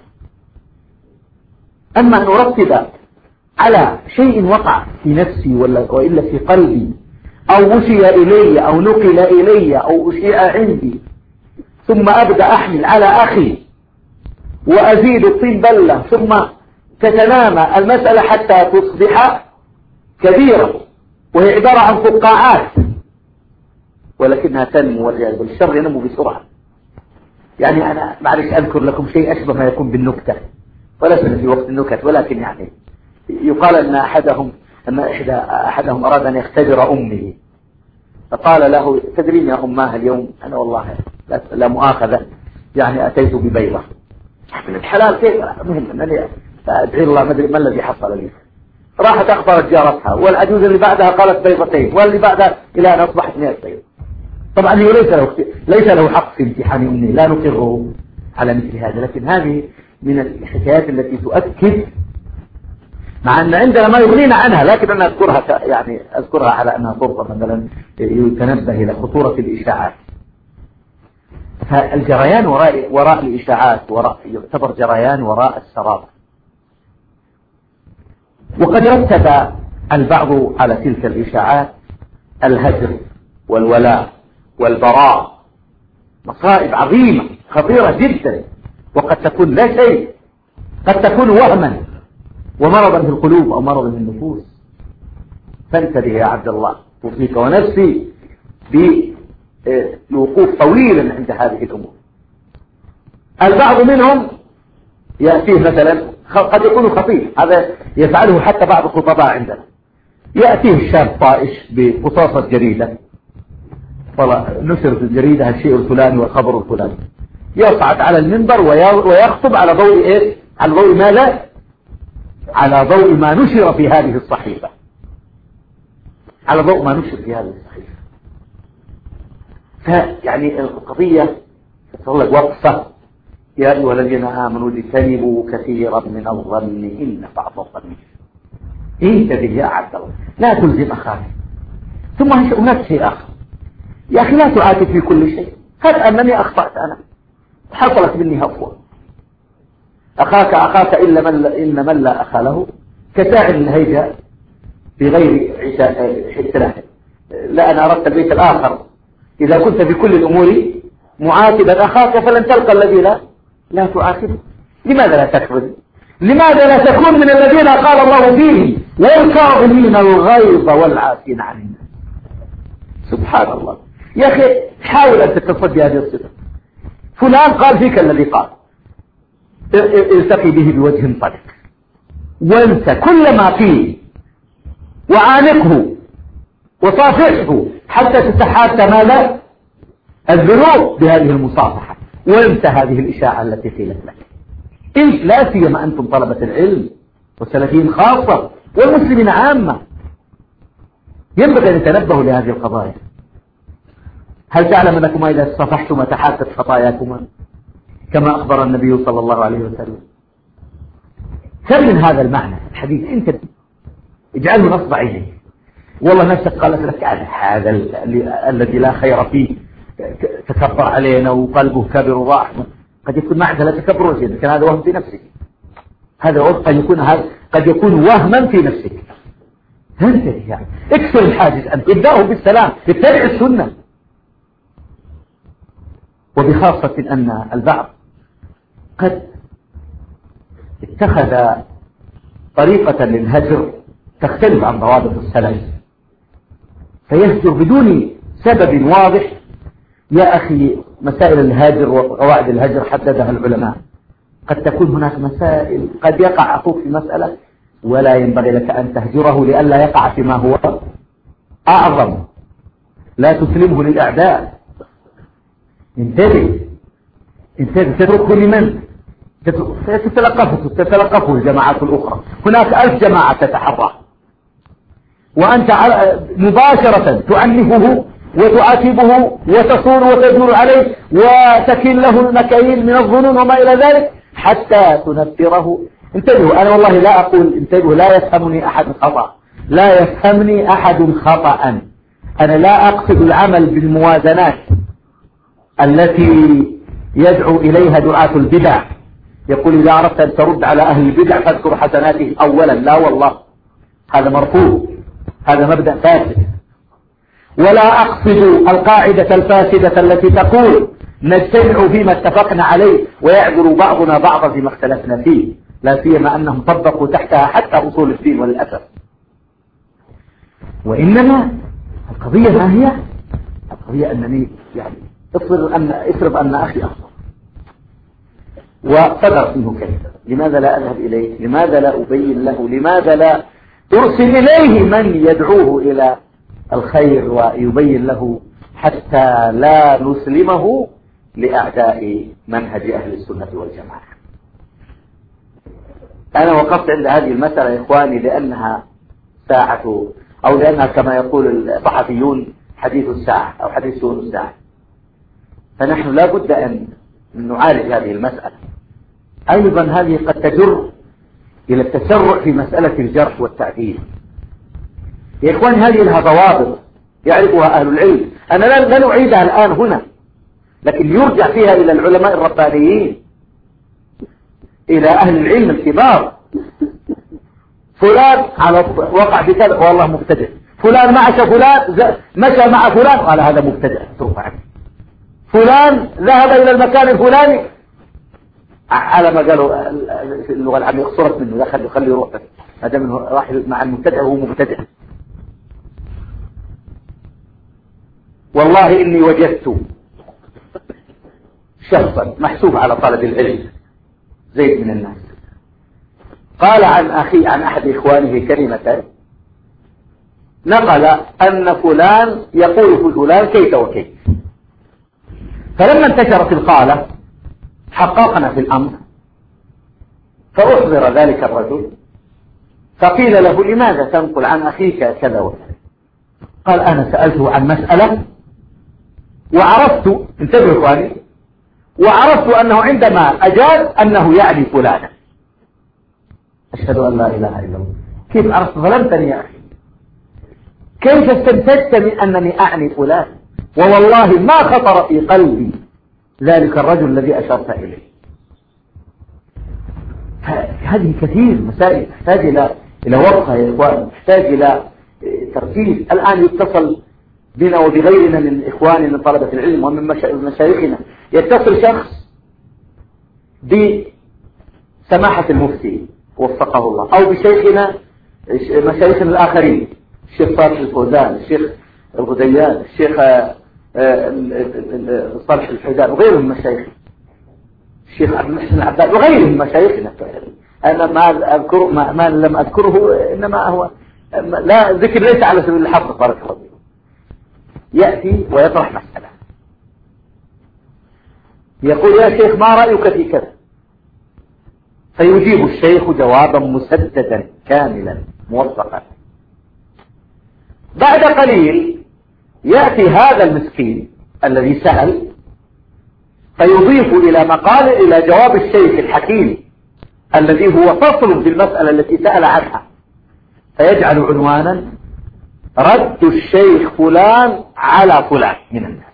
أما أن أرتب على شيء وقع في نفسي وإلا في قلبي أو أشيع إلي أو نقل إلي أو أشيع عندي ثم أبدأ أحمل على أخي وأزيد الطين بلة ثم تتنامى المسألة حتى تصبح كبيرة وهي عبارة عن فقاعات ولكنها تنمو والعياذ بالشر ينمو بسرعة. يعني أنا معلش أذكر لكم شيء أشبه ما يكون بالنكتة ولسنا في وقت النكت، ولكن يعني يقال أن أحدهم أراد أن يختبر أمه فقال له تدرين يا أماه اليوم أنا والله لا مؤاخذة يعني أتيت ببيضة من الحلال كيف مهم أنني أدعي الله ما أدري ما الذي حصل لي. راحت أخبرت جارتها، والعجوز اللي بعدها قالت بيضتين، واللي بعدها إلى أن أصبحت 100 بيض. طبعا هو ليس له حق في امتحان أمي، لا نقره على مثل هذا، لكن هذه من الحكايات التي تؤكد، مع أن عندنا ما يغنينا عنها، لكن أنا أذكرها يعني أذكرها على أنها فرصة مثلا يتنبه إلى خطورة الإشاعات. فالجريان وراء الإشاعات يعتبر جريان وراء السراب. وقد رتب البعض على تلك الإشاعات الهجر والولاء والبراء، مصائب عظيمة خطيرة جدا، وقد تكون لا شيء، قد تكون وهما ومرضا في القلوب أو مرضا في النفوس. فانتبه يا عبد الله، وفيك ونفسي بالوقوف طويلا عند هذه الأمور. البعض منهم يأتيه مثلا، قد يكون خطير، هذا يفعله حتى بعض الخطباء عندنا، يأتيه الشاب طائش بقصاصة جريدة، نشر في الجريدة الشيء الفلاني والخبر الفلاني، يصعد على المنبر ويخطب على ضوء إيه؟ على ضوء ماذا؟ على ضوء ما نشر في هذه الصحيفة، على ضوء ما نشر في هذه الصحيفة. فيعني القضية تتطلب وقفة. يا أيها الذين آمنوا اجتنبوا كثيرا من الظن إن بعض الظن. انتبه يا عبد الله، لا تلزم أخاك. ثم هناك شيء آخر، يا أخي لا تعاتب في كل شيء. هل أنني أخطأت أنا، حصلت مني هفوة، أخاك إن من لا أخا له كساعد الهيجاء بغير سلاح. لا، أنا أردت البيت الآخر، إذا كنت في كل الأمور معاتبا أخاك فلن تلقى الذي لا تعاتبه. لماذا لا تكفر؟ لماذا لا تكون من الذين قال الله فيهم والكاظمين الغيظ والعافين عن الناس؟ سبحان الله يا أخي، حاول أن تتصدي هذه الصفة. فلان قال فيك الذي قال، التقي به بوجه طلق، وانت كل ما فيه وعانقه وصافحه حتى تتحاتى ماذا؟ الذنوب بهذه المصافحة، وانسى هذه الإشاعة التي قيلت لك. انت لا سيما أنتم طلبة العلم والسلفيين خاصة والمسلمين عامة، ينبغي أن يتنبهوا لهذه القضايا. هل تعلم أنكما إذا صفحتما تحاتت خطاياكما كما أخبر النبي صلى الله عليه وسلم؟ كم من هذا المعنى الحديث انت اجعله نصب عينيك. والله نفسك قالت لك هذا الذي لا خير فيه تكبر علينا وقلبه كبر وضاح، قد يكون معك لا تكبر وزيادة، كان هذا وهم في نفسك، هذا قد يكون وهما في نفسك. انتبه يعني، اكسر الحاجز أنت، ابدأه بالسلام، اتبع السنة. وبخاصة أن البعض قد اتخذ طريقة للهجر تختلف عن ضوابط السلف، فيهجر بدون سبب واضح. يا أخي، مسائل الهاجر وقواعد الهجر حددها العلماء. قد تكون هناك مسائل قد يقع أخوك في مسألة ولا ينبغي لك أن تهجره لئلا يقع فيما هو أعظم، لا تسلمه للأعداء. انتبه تتركه لمن تتلقفه الجماعات الأخرى. هناك 1000 جماعة تتحرى، وأنت مباشرة تعنفه وتعاتبه وتصون وتدور عليه وتكل له المكاييل من الظنون وما إلى ذلك حتى تنفره. انتبهوا، أنا والله لا أقول انتبهوا، لا يفهمني أحد خطأ، لا يفهمني أحد خطأ. أنا لا أقصد العمل بالموازنات التي يدعو إليها دعاة البدع، يقول إذا أردت أن ترد على أهل البدع فاذكر حسناتهم أولا. لا والله، هذا مرفوض، هذا مبدأ فاسد. ولا أقصد القاعدة الفاسدة التي تقول نجتمع فيما اتفقنا عليه ويعذر بعضنا بعضا فيما اختلفنا فيه، لا سيما أنهم طبقوا تحتها حتى أصول الدين وللأسف. وإنما القضية ما هي؟ القضية أنني يعني افرض أن أخي أخطأ وصدر منه كلمة، لماذا لا أذهب إليه؟ لماذا لا أبين له؟ لماذا لا أرسل إليه من يدعوه إلى الخير ويبين له حتى لا نسلمه لأعداء منهج أهل السنة والجماعة؟ أنا وقفت عند هذه المسألة يا إخواني لأنها ساعة، أو لأنها كما يقول الصحفيون حديث الساعة أو حديث سور الساعة. فنحن لا بد أن نعالج هذه المسألة. أيضا هذه قد تجر إلى التسرع في مسألة الجرح والتعديل. يا إخواني هذه لها ضوابط يعرفها أهل العلم، أنا لا نعيدها الآن هنا، لكن يرجع فيها إلى العلماء الربانيين، إلى أهل العلم الكبار. فلان على وقع في كذا والله مبتدع، فلان مشى مع فلان قال هذا مبتدع اترك عنه، فلان ذهب إلى المكان الفلاني على ما قالوا اللغة العامية اخسرت منه، خلي يروح، ما دام راح مع المبتدع وهو مبتدع. والله إني وجدت شخصا محسوب على طلب العلم زيد من الناس قال عن أحد إخوانه كلمة نقل أن فلان يقول في فلان كيف وكيف، فلما انتشرت القالة حققنا في الأمر، فأحضر ذلك الرجل فقيل له لماذا تنقل عن أخيك كذا وكذا؟ قال أنا سألته عن مسألة وعرفت، انتبهوا إخواني، وعرفت أنه عندما أجاب أنه يعني فلانا. أشهد أن لا إله إلا الله. كيف عرفت؟ ظلمتني يا أخي، كيف استنتجت من أنني أعني فلان؟ ووالله ما خطر في قلبي ذلك الرجل الذي أشرت إليه. هذه كثير مسائل تحتاج إلى وقفة يا إخوان، تحتاج إلى تركيز. الآن يتصل بنا وبغيرنا من إخواننا من طلبة العلم ومن مشايخنا، يتصل شخص بسماحة المفتي وفقه الله أو بشيخنا مشايخنا الآخرين، الشيخ صالح الفوزان، الشيخ الغديان، الشيخ صالح الحيدان وغيرهم من مشايخ، الشيخ عبد المحسن العباد وغيرهم من مشايخنا. أنا ما لم أذكره إنما هو لا ذكر ليس على سبيل الحفظ، بارك الله فيكم. يأتي ويطرح مسألة، يقول يا شيخ ما رأيك في كذا؟ فيجيب الشيخ جوابا مسددا كاملا موثقا. بعد قليل يأتي هذا المسكين الذي سأل فيضيف إلى جواب الشيخ الحكيم الذي هو فصل في المسألة التي سأل عنها، فيجعل عنوانا رد الشيخ فلان على فلان من الناس،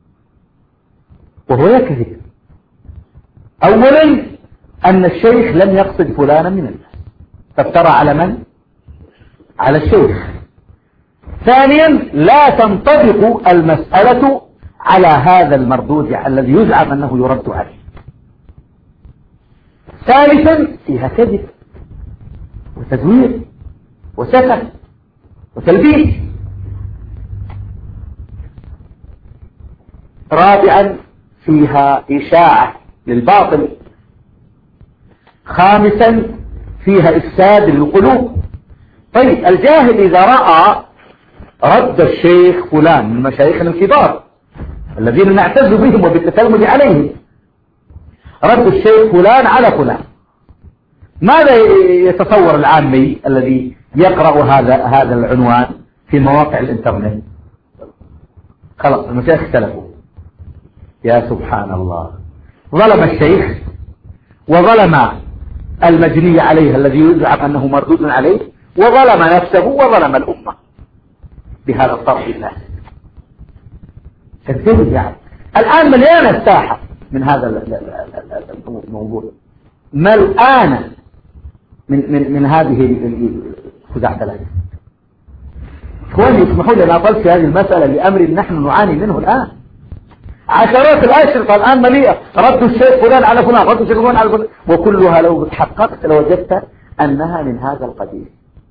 وهو يكذب. أولا أن الشيخ لم يقصد فلانا من الناس، فافترى على من؟ على الشيخ. ثانيا لا تنطبق المسألة على هذا المردود الذي يزعم أنه يرد عليه. ثالثا فيها كذب وتزوير وسفه وتلبيس. رابعا فيها إشاعة للباطل. خامسا فيها إفساد للقلوب. طيب الجاهل إذا رأى رد الشيخ فلان من مشايخنا الكبار الذين نعتز بهم وبالتتلمذ عليهم، رد الشيخ فلان على فلان، ماذا يتصور العامي الذي يقرأ هذا العنوان في مواقع الانترنت؟ خلاص المشايخ اختلفوا. يا سبحان الله، ظلم الشيخ وظلم المجني عليه الذي يزعم أنه مردود عليه، وظلم نفسه وظلم الأمة بهذا الطرح الناس. كثير يعني الآن مليانة الساحة من هذا الموضوع، ملآنة من هذه الخزعبلات. اخواني اسمحوا لي أن أطلت في هذه المسألة لأمر نحن نعاني منه الآن. عشرات الأشرطة الآن مليئة رد الشيخ فلان على فلان، رد الشيخ فلان على فلان، وكلها لو حققت لوجدت أنها من هذا القبيل.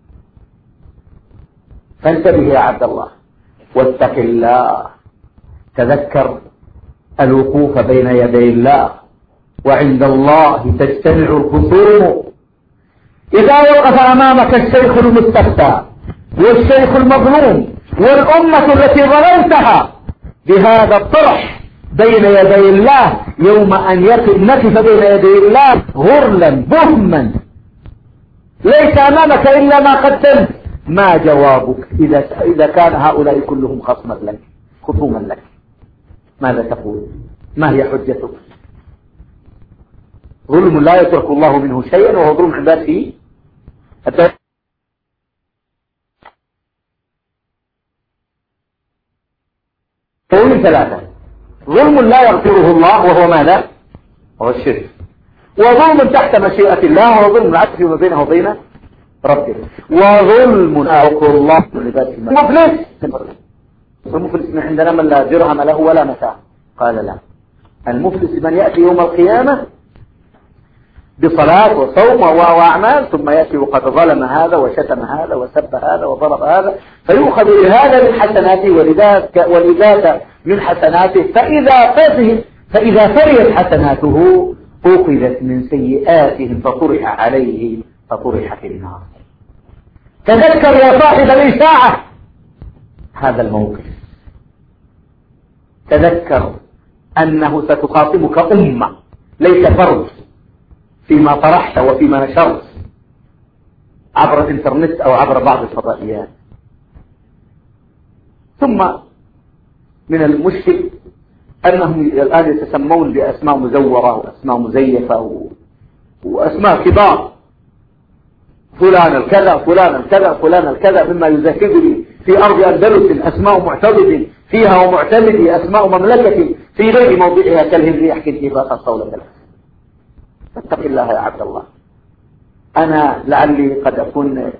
فانتبه يا عبد الله واتق الله، تذكر الوقوف بين يدي الله، وعند الله تجتمع الخصوم. إذا وقف أمامك الشيخ المستفتى والشيخ المظلوم والأمة التي ظلمتها بهذا الطرح بين يدي الله، يوم أن نقف بين يدي الله غرلا بهما ليس أمامك إلا ما قدمت. ما جوابك إذا كان هؤلاء كلهم خصوما لك؟ ماذا تقول؟ ما هي حجتك؟ ظلم لا يترك الله منه شيئا، وهو ظلم عباد فيه قول ثلاثة: ظلم لا يغفره الله وهو ماذا؟ هو الشرك. وظلم تحت مشيئة الله وهو ظلم العدل فيما بينه وبين ربه. وظلم لا يغفر الله لعباده. المفلس من عندنا من لا درهم له ولا متاع. قال لا، المفلس من يأتي يوم القيامة بصلاة وصوم وأعمال، ثم يأتي وقد ظلم هذا وشتم هذا وسب هذا وضرب هذا، فيؤخذ لهذا من حسناته ولذاك من حسناته، فإذا فريت حسناته أخذت من سيئاتهم فطرح عليه فطرح في النار. تذكر يا صاحب الإشاعة هذا الموقف، تذكر أنه ستخاطبك أمة ليس فرد فيما طرحت وفيما نشرت عبر الانترنت أو عبر بعض الفضائيات. ثم من المشكل أنهم الآن يتسمون بأسماء مزورة وأسماء مزيفة وأسماء كبار، فلان الكذا فلان الكذا فلان الكذا، مما يذكرني في أرض أندلس أسماء معتمد فيها ومعتمد أسماء مملكة في غير موضعها كالهند يحكي الإباقة صولة ثلاث. فاتق الله يا عبد الله. أنا لعلي قد أكون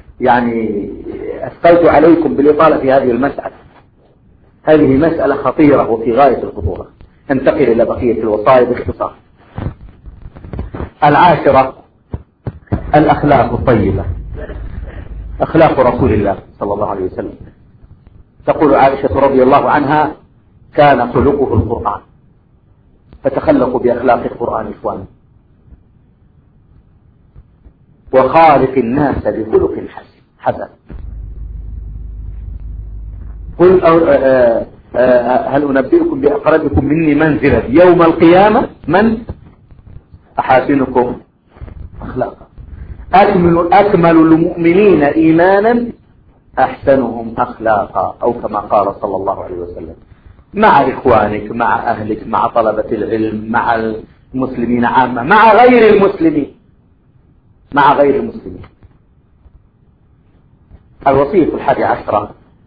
أثقلت عليكم بالإطالة في هذه المسألة. هذه مسألة خطيرة وفي غاية الخطورة. انتقل إلى بقية الوصايا باختصار. العاشرة: الأخلاق الطيبة، أخلاق رسول الله صلى الله عليه وسلم. تقول عائشة رضي الله عنها: كان خلقه القرآن، فتخلقوا بأخلاق القرآن إخواني، وخالق الناس بخلق حسن. قل هل أنبئكم بأقربكم مني منزلة يوم القيامة؟ من أحاسنكم أخلاقا. أكمل المؤمنين إيمانا أحسنهم أخلاقا، أو كما قال صلى الله عليه وسلم. مع إخوانك، مع أهلك، مع طلبة العلم، مع المسلمين عامة، مع غير المسلمين. الوصية 11: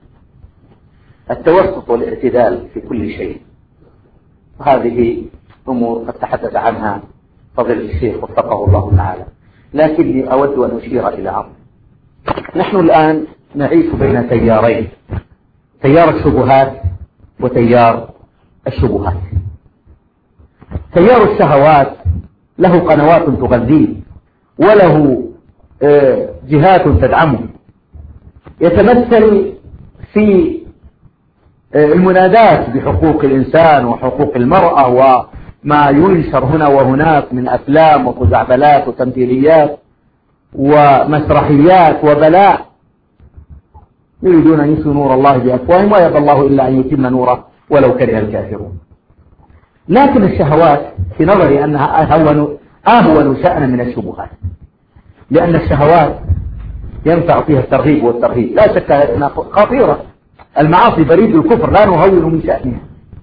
التوسط والاعتدال في كل شيء. هذه أمور قد تحدث عنها فضيلة الشيخ وفقه الله تعالى، لكني أود أن أشير إلى أمر. نحن الآن نعيش بين تيارين: تيار الشبهات وتيار الشبهات. تيار الشهوات له قنوات تغذيه وله جهات تدعمه، يتمثل في المنادات بحقوق الإنسان وحقوق المرأة وما ينشر هنا وهناك من أفلام وخزعبلات وتمثيليات ومسرحيات وبلاء، يريدون أن يطفئوا نور الله بأفواههم ويأبى الله إلا أن يتم نوره ولو كره الكافرون. لكن الشهوات في نظري أنها أهون شأنا من الشبهات، لأن الشهوات ينفع فيها الترغيب والترهيب، لا شك أنها خطيرة. المعاصي بريد الكفر، لا نهون من شأنها.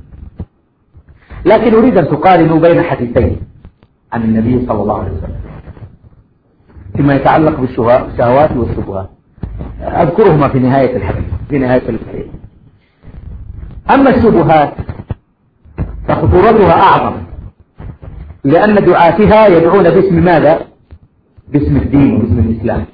لكن أريد أن تقارنوا بين حديثين عن النبي صلى الله عليه وسلم فيما يتعلق بالشهوات والشبهات، أذكرهما في نهاية الحديث، في نهاية الحديث. أما الشبهات فخطورتها أعظم، لأن دعاتها يدعون باسم ماذا؟ باسم الدين وباسم الإسلام،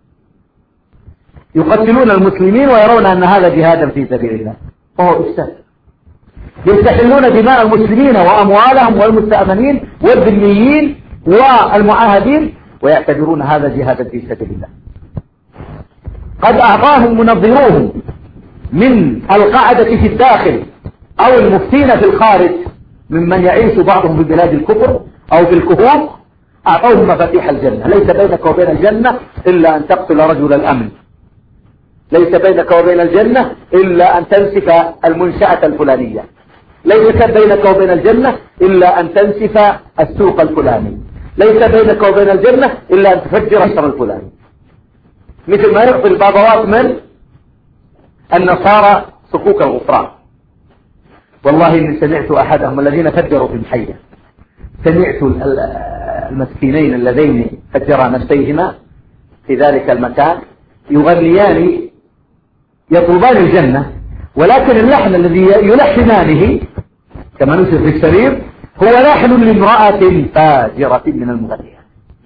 يقتلون المسلمين ويرون أن هذا جهادا في سبيل الله، وهو إفساد. يستحلون دماء المسلمين وأموالهم والمستأمنين والذميين والمعاهدين ويعتبرون هذا جهادا في سبيل الله. قد أعطاهم منظروهم من القاعدة في الداخل أو المفتين في الخارج ممن يعيش بعضهم في بلاد الكفر أو في الكهوف، أعطوهم مفاتيح الجنة. ليس بينك وبين الجنة إلا أن تقتل رجل الأمن، ليس بينك وبين الجنة إلا أن تنسف المنشأة الفلانية، ليس بينك وبين الجنة إلا أن تنسف السوق الفلاني، ليس بينك وبين الجنة إلا أن تفجر الشر الفلاني، مثل ما يعطي البابوات من النصارى صكوك الغفران. والله إني سمعت أحدهم الذين فجروا في المحية، سمعت المسكينين اللذين فجرا نفسيهما في ذلك المكان يغنيان يطلبان الجنة، ولكن اللحن الذي يلحنانه كما نشر في الشريط هو لحن لامرأة فاجرة من المغنيات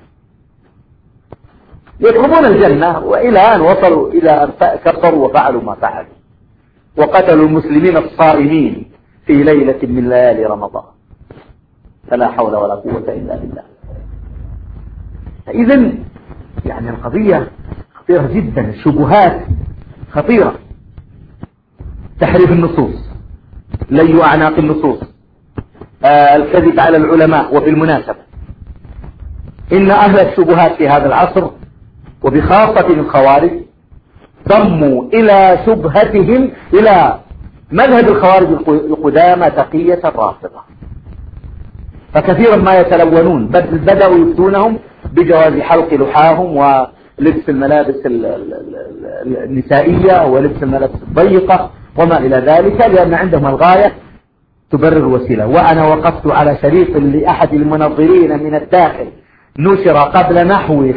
يطلبون الجنة، وإلى أن وصلوا إلى أن كفروا وفعلوا ما فعلوا وقتلوا المسلمين الصائمين في ليلة من ليالي رمضان. فلا حول ولا قوة إلا بالله. إذن يعني القضية خطيرة جدا، الشبهات خطيرة، تحريف النصوص، لي أعناق النصوص، الكذب على العلماء. وبالمناسبة إن أهل الشبهات في هذا العصر وبخاصة الخوارج ضموا إلى شبهتهم إلى مذهب الخوارج القدامى تقية الرافضة، فكثيرا ما يتلونون، بدأوا يفتونهم بجواز حلق لحاهم ولبس الملابس النسائية ولبس الملابس الضيقة وما إلى ذلك، لأن عندهم الغاية تبرر الوسيلة. وأنا وقفت على شريط لأحد المنظرين من الداخل نشر قبل نحو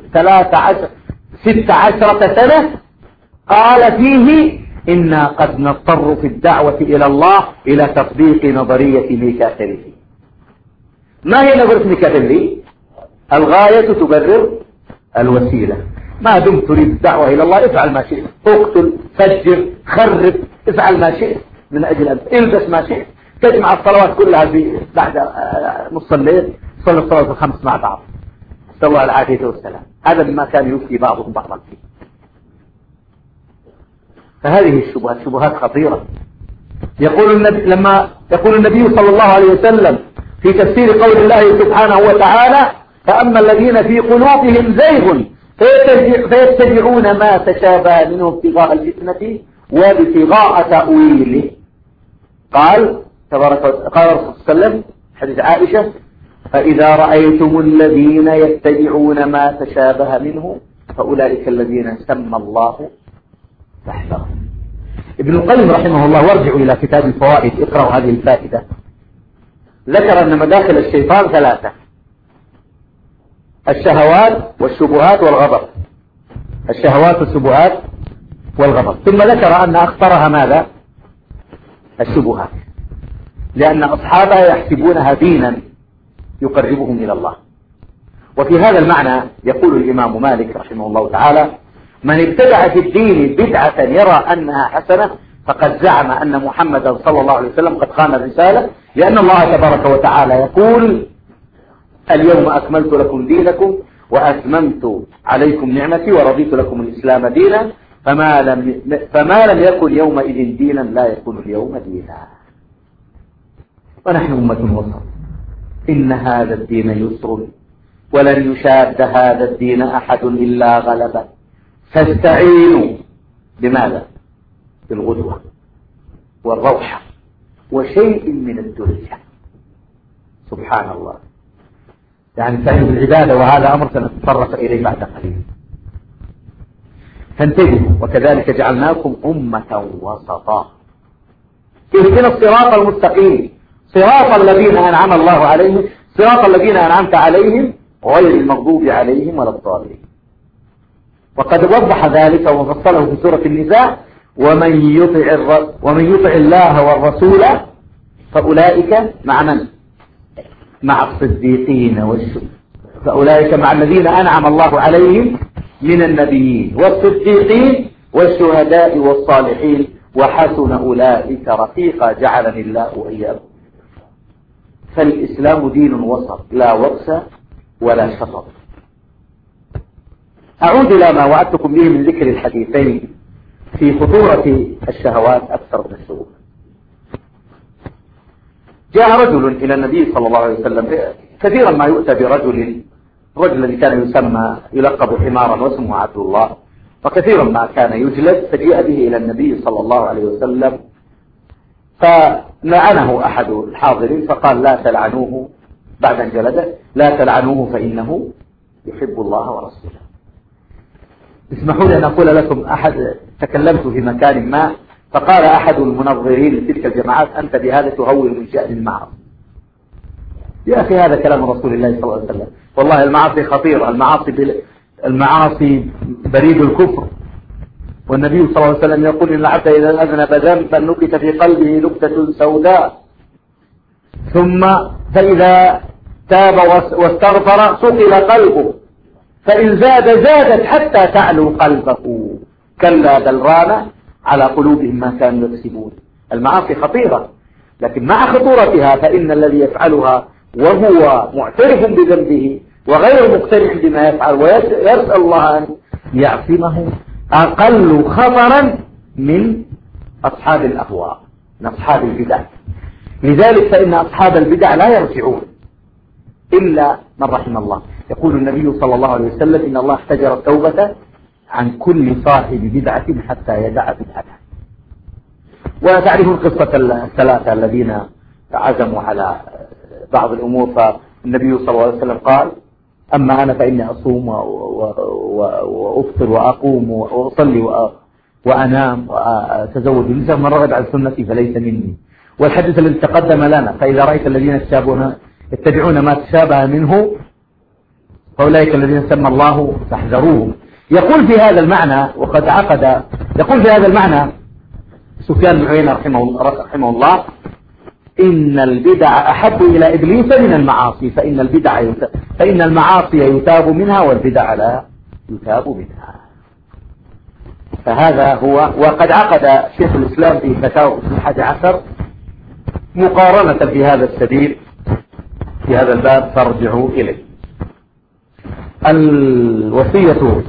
16 سنة، قال فيه إنا قد نضطر في الدعوة إلى الله إلى تطبيق نظرية ميكافيلي. ما هي نظرية ميكافيلي؟ الغاية تبرر الوسيلة. ما دمت تريد الدعوة إلى الله افعل ما شئت، اقتل، فجر، خرب، افعل ما شئت من أجل أن البس ما شئت، تجمع الصلوات كلها بعد نص الليل، صلى الصلاة الخمس مع بعض، نسأل الله العافية والسلام. هذا مما كان يفتي بعضهم بعضا فيه. فهذه الشبهات شبهات خطيرة. لما يقول النبي صلى الله عليه وسلم في تفسير قول الله سبحانه وتعالى فأما الذين في قلوبهم زيغ فيتبعون ما تشابه منه ابتغاء الفتنة وابتغاء تأويله. قال تبارك قال الرسول صلى الله عليه وسلم حديث عائشة فإذا رأيتم الذين يتبعون ما تشابه منه فأولئك الذين سمى الله فاحذروا. ابن القيم رحمه الله، وارجعوا إلى كتاب الفوائد اقرأوا هذه الفائدة، ذكر أن مداخل الشيطان 3: الشهوات والشبهات والغضب، الشهوات والشبهات والغضب. ثم ذكر أن أخطرها ماذا؟ الشبهات، لأن أصحابها يحسبونها دينا يقربهم إلى الله. وفي هذا المعنى يقول الإمام مالك رحمه الله تعالى من ابتدع في الدين بدعة يرى أنها حسنة فقد زعم أن محمدا صلى الله عليه وسلم قد خان الرسالة، لأن الله تبارك وتعالى يقول اليوم أكملت لكم دينكم وأتممت عليكم نعمتي ورضيت لكم الإسلام دينا فما لم يكن يومئذ دينا لا يكون اليوم دينا. ونحن أمة وسط، إن هذا الدين يسر ولن يشاد هذا الدين أحد إلا غلبه، فاستعينوا بماذا؟ بالغدوة والروحة وشيء من الدنيا. سبحان الله، يعني تعين بالعبادة، وهذا أمر سنتطرق إليه بعد قليل. فانتبهوا، وكذلك جعلناكم أمة وسطا اهدنا الصراط المستقيم صراط الذين أنعم الله عليهم صراط الذين أنعمت عليهم غير المغضوب عليهم ولا الضالين. وقد وضح ذلك وفصله في سورة النساء ومن يطع الله والرسول فأولئك مع من؟ مع الصديقين فأولئك مع الذين أنعم الله عليهم من النبيين والصديقين والشهداء والصالحين وحسن أولئك رفيقا جعلني الله وإياكم. فالإسلام دين وسط لا وقس ولا شطط. أعود إلى ما وعدتكم به من ذكر الحديثين في خطورة الشهوات أكثر من الشهوات. جاء رجل إلى النبي صلى الله عليه وسلم، كثيرا ما يؤتى برجل كان يسمى يلقب حمارا واسمه عبد الله، وكثيرا ما كان يجلد، فجاء به إلى النبي صلى الله عليه وسلم فلعنه أحد الحاضرين فقال لا تلعنوه بعد أن جلده: لا تلعنوه فإنه يحب الله ورسوله. اسمحوا لي أن أقول لكم، تكلمت في مكان ما فقال أحد المنظرين لتلك الجماعات: أنت بهذا تهول من شأن المعاصي. يا أخي هذا كلام رسول الله صلى الله عليه وسلم. والله المعاصي خطيرة، المعاصي بريد الكفر. والنبي صلى الله عليه وسلم يقول: إن العبد إذا أذنب ذنبا نكت في قلبه نكتة سوداء، ثم فإذا تاب واستغفر صقل قلبه، فإن زادت حتى تعلو قلبه، كلا بل ران على قلوبهم ما كانوا يكسبون. المعاصي خطيرة، لكن مع خطورتها فإن الذي يفعلها وهو معترف بذنبه وغير مقتنع بما يفعل ويسأل الله أن يعصمه أقل خطرا من أصحاب الأهواء، من أصحاب البدع. لذلك فإن أصحاب البدع لا يرجعون إلا من رحم الله. يقول النبي صلى الله عليه وسلم: إن الله احتجر التوبة عن كل صاحب بدعة حتى يدع بدعته. وتعرفون قصة الثلاثة الذين عزموا على بعض الأمور، فالنبي صلى الله عليه وسلم قال: أما أنا فإني أصوم وأفطر وأقوم وأصلي وأنام وأتزوج النساء، من رغب عن سنتي فليس مني. والحديث الذي تقدم لنا: فإذا رأيت الذين يتبعون ما تشابه منه فأولئك الذين سمى الله فاحذروهم. يقول في هذا المعنى يقول في هذا المعنى سفيان بن عيينة رحمه الله: إن البدع أحب إلى إبليس من المعاصي، فإن المعاصي يتاب منها والبدع لا يتاب منها. فهذا هو. وقد عقد شيخ الإسلام في فتاوى 11 مقارنة في هذا السبيل، في هذا الباب، فارجعوا إليه. الوصية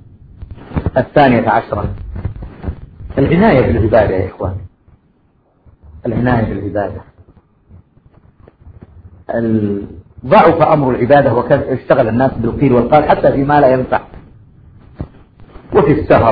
12 العناية بالعبادة يا إخوان، العناية بالعبادة. ضعف أمر العبادة وكان اشتغل الناس بالقيل والقال حتى فيما لا ينفع، وفي السهر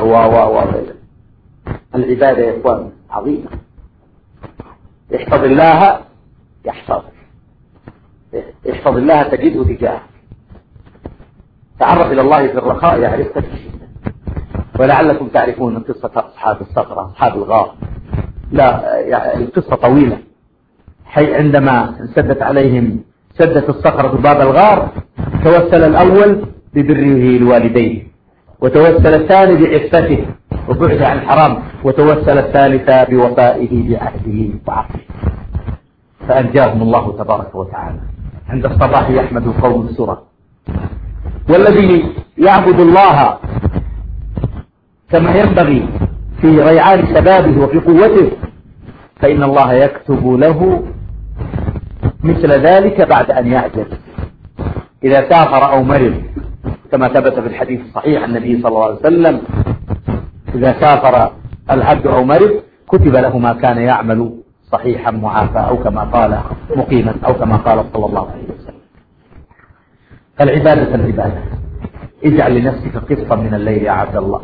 العبادة يا إخوان عظيمة. احفظ الله يحفظك، احفظ الله تجده تجاهك، تعرف إلى الله في الرخاء يعرفك في الشدة. ولعلكم تعرفون قصة أصحاب الصخرة، أصحاب الغار. لا يعني القصة طويلة. عندما انسدت عليهم سدت الصخرة باب الغار، توسل الأول ببره الوالدين، وتوسل الثاني بعفته وبعد عن الحرام، وتوسل الثالث بوفائه بعهده وعقله، فأنجاهم الله تبارك وتعالى. عند الصباح يحمد القوم السرى. والذي يعبد الله كما ينبغي في ريعان شبابه وفي قوته فإن الله يكتب له مثل ذلك بعد أن يعجز. إذا سافر أو مرض كما ثبت في الحديث الصحيح عن النبي صلى الله عليه وسلم: إذا سافر العبد أو مرض كتب له ما كان يعمل صحيحا معافى، أو كما قال مقيما، أو كما قال صلى الله عليه وسلم. العبادة العبادة. اجعل لنفسك قسطا من الليل يا عبد الله،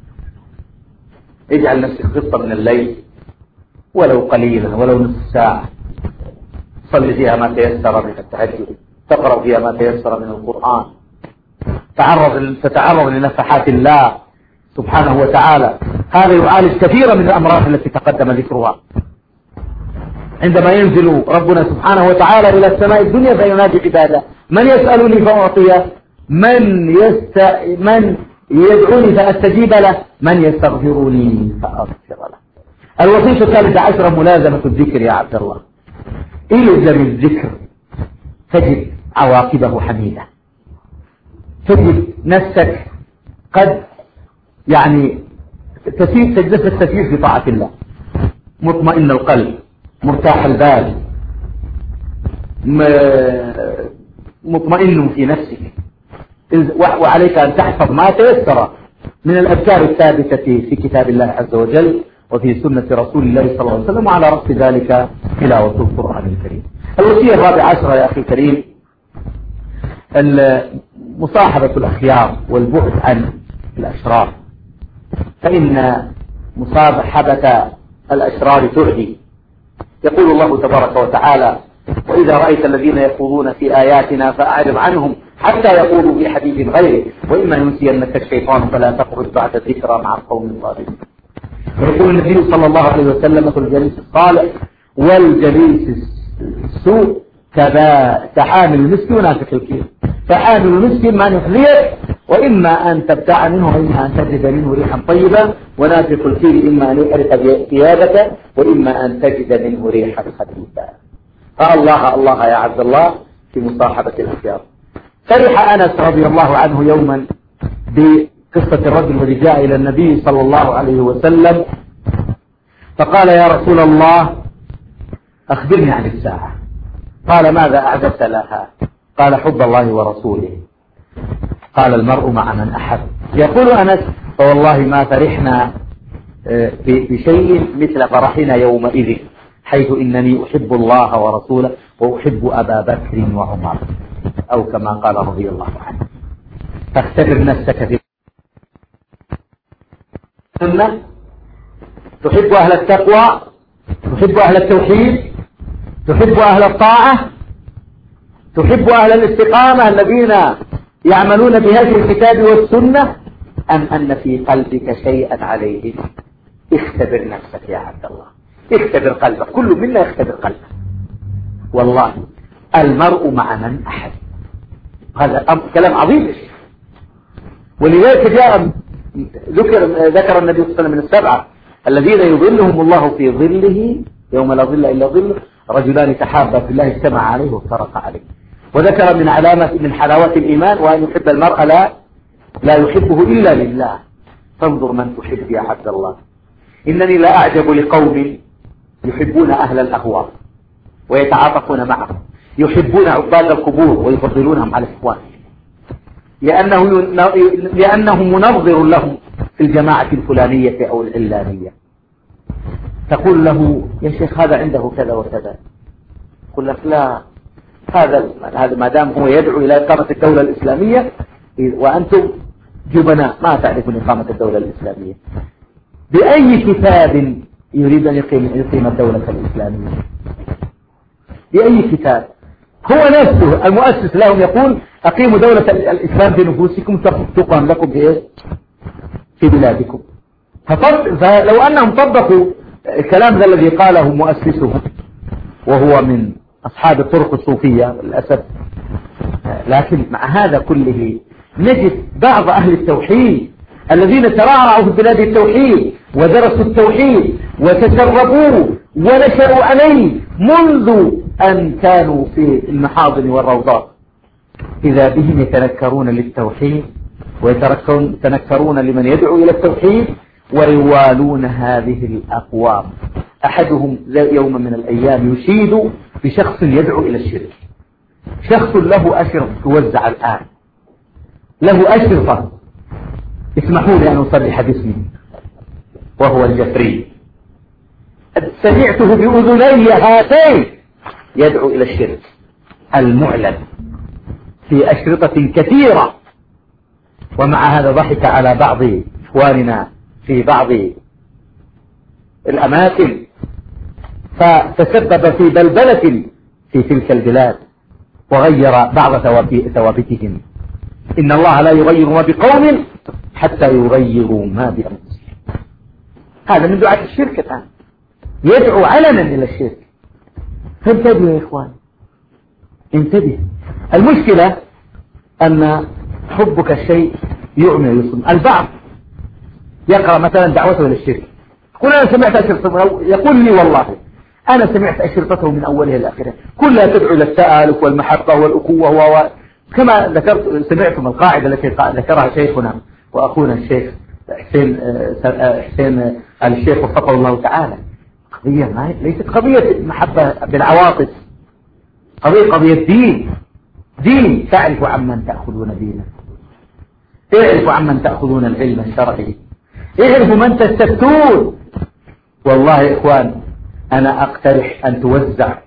اجعل لنفسك قسطا من الليل ولو قليلا، ولو نصف ساعة، صل فيها ما تيسر من التهجد، تقرأ فيها ما تيسر من القرآن، تتعرض لنفحات الله سبحانه وتعالى. هذا يعالج كثيرا من الأمراض التي تقدم ذكرها. عندما ينزل ربنا سبحانه وتعالى إلى السماء الدنيا فينادي عباده: من يسألني فأعطيه، من يدعوني فأستجيب له، من يستغفرني فأغفر له. الوصية 13 ملازمة الذكر يا عبد الله. إلزم الذكر تجد عواقبه حميدة، تجد نفسك قد يعني تسير في طاعة الله، مطمئن القلب، مرتاح البال، مطمئن في نفسك. وعليك أن تحفظ ما تيسر من الأذكار الثابتة في كتاب الله عز وجل وفي سنة رسول الله صلى الله عليه وسلم، وعلى رأس ذلك تلاوة القرآن الكريم. الوصية 14 يا أخي الكريم: مصاحبة الأخيار والبعد عن الأشرار، فإن مصاحبة الأشرار تعدي. يقول الله تبارك وتعالى: وإذا رأيت الذين يخوضون في آياتنا فأعرض عنهم حتى يقولوا في حديث غيره وإما ينسينك الشيطان فلا تقعد بعد الذكرى مع القوم الظالمين. يقول النبي صلى الله عليه وسلم في الجليس الصالح والجليس السوء كحامل المسك ونافخ الكير. فحامل المسك ما نخليه وإما أن تبتاع منه وإما أن تجد منه ريحا طيبة، ونافخ الكير إما أن يحرق ثيابك وإما أن تجد منه ريحا خبيثا. فالله الله يا عبد الله في مصاحبة الأخيار. فرح أنس رضي الله عنه يوما بقصة الرجل الذي جاء إلى النبي صلى الله عليه وسلم فقال يا رسول الله أخبرني عن الساعة. قال ماذا أعددت لها؟ قال حب الله ورسوله. قال المرء مع من أحب. يقول أنس فوالله ما فرحنا بشيء مثل فرحنا يومئذ، حيث إنني أحب الله ورسوله وأحب أبا بكر وعمر، أو كما قال رضي الله عنه. فاختبر نفسك في السنة، تحب أهل التقوى، تحب أهل التوحيد، تحب أهل الطاعة، تحب أهل الاستقامة الذين يعملون بهذه الكتاب والسنة، أم أن في قلبك شيئا عليه؟ اختبر نفسك يا عبد الله، اختبر قلبك، كل منا يختبر قلبك. والله المرء مع من أحب، هذا كلام عظيم. ولذلك ذكر النبي صلى الله عليه وسلم من السبعة الذين يظلهم الله في ظله يوم لا ظل إلا ظله رجلان تحابا في الله اجتمع عليه وافترقا عليه. وذكر من علامة من حلاوة الإيمان وأن يحب المرء لا يحبه إلا لله. فانظر من تحب يا عبد الله. إنني لا أعجب لقوم يحبون أهل الأهواء ويتعاطفون معهم، يحبون عباد القبور ويفضلونهم على إخوانهم لأنه منظر لهم في الجماعة الفلانية أو العلانية. تقول له يا شيخ هذا عنده كذا وكذا، يقول لك لا، هذا ما دام هو يدعو إلى إقامة الدولة الإسلامية وأنتم جبناء ما تعرفون إقامة الدولة الإسلامية. بأي كتاب يريد أن يقيم الدولة الإسلامية؟ بأي كتاب؟ هو نفسه المؤسس لهم يقول أقيموا دولة الإسلام في نفوسكم تقام لكم في بلادكم. فلو أنهم طبقوا الكلام ذا الذي قاله مؤسسه وهو من أصحاب الطرق الصوفية للأسف، لكن مع هذا كله نجد بعض أهل التوحيد الذين ترعرعوا في بلاد التوحيد ودرسوا التوحيد وتشربوه ونشروا عليه منذ أن كانوا في المحاضن والروضات، إذا بهم يتنكرون للتوحيد ويتنكرون لمن يدعو إلى التوحيد ويوالون هذه الأقوام. أحدهم يوم من الأيام يشيد بشخص يدعو إلى الشرك، شخص له أشرطة توزع الآن، له أشرطة، اسمحوا لي أن أصرح باسمي، وهو الجفري. سمعته بأذني هاتين يدعو إلى الشرك المعلن في أشرطة كثيرة. ومع هذا ضحك على بعض إخواننا في بعض الأماكن فتسبب في بلبلة في تلك البلاد وغير بعض ثوابتهم. إن الله لا يغير ما بقوم حتى يغيروا ما بأنفسهم. هذا من دعاة الشرك الآن، يدعو علنا إلى الشرك. فانتبهوا يا إخوان، انتبه. المشكلة أن حبك الشيء يعمي ويصم. البعض يقرأ مثلا دعوته إلى الشرك، يقول أنا سمعت أشرطته، يقول لي والله أنا سمعت أشرطته من أولها إلى آخرها كلها تدعو إلى التآلف والمحبة والأخوة كما ذكرت. سمعتم القاعدة التي ذكرها شيخنا وأخونا الشيخ حسين الشيخ وفقه الله تعالى. قضية ليست قضية محبة بالعواطف، قضية دين. تعرفوا عمن تأخذون دينه، اعرفوا عمن تأخذون العلم الشرعي، اعرفوا من تستفتون. والله يا إخوان أنا أقترح أن توزع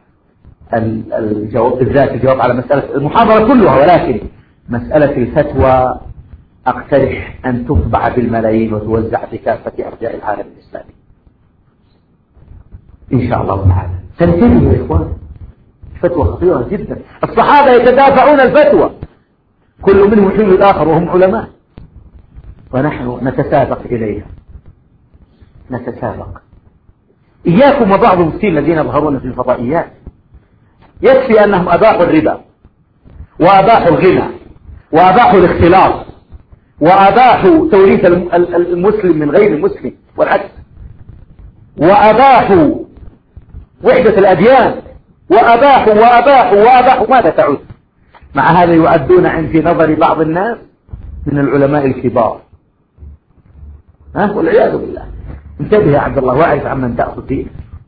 الجواب على مسألة المحاضرة كلها، ولكن مسألة الفتوى أقترح أن تطبع بالملايين وتوزع في كافة أرجاء العالم الإسلامي إن شاء الله تعالى. تنتبهوا يا إخوان، فتوى خطيرة جدا. الصحابة يتدافعون الفتوى، كل منهم يحيل الآخر وهم علماء، ونحن نتسابق إليها، نتسابق. إياكم وبعض المفتين الذين يظهرون في الفضائيات، يكفي أنهم أباحوا الربا وأباحوا الغنى وأباحوا الاختلاط وأباحوا توريث المسلم من غير المسلم والعكس، وأباحوا وحدة الأديان، وأباحوا ماذا تعود؟ مع هذا يعدون في نظر بعض الناس من العلماء الكبار، والعياذ بالله. انتبه يا عبد الله، واعرف عمن تأخذ دين.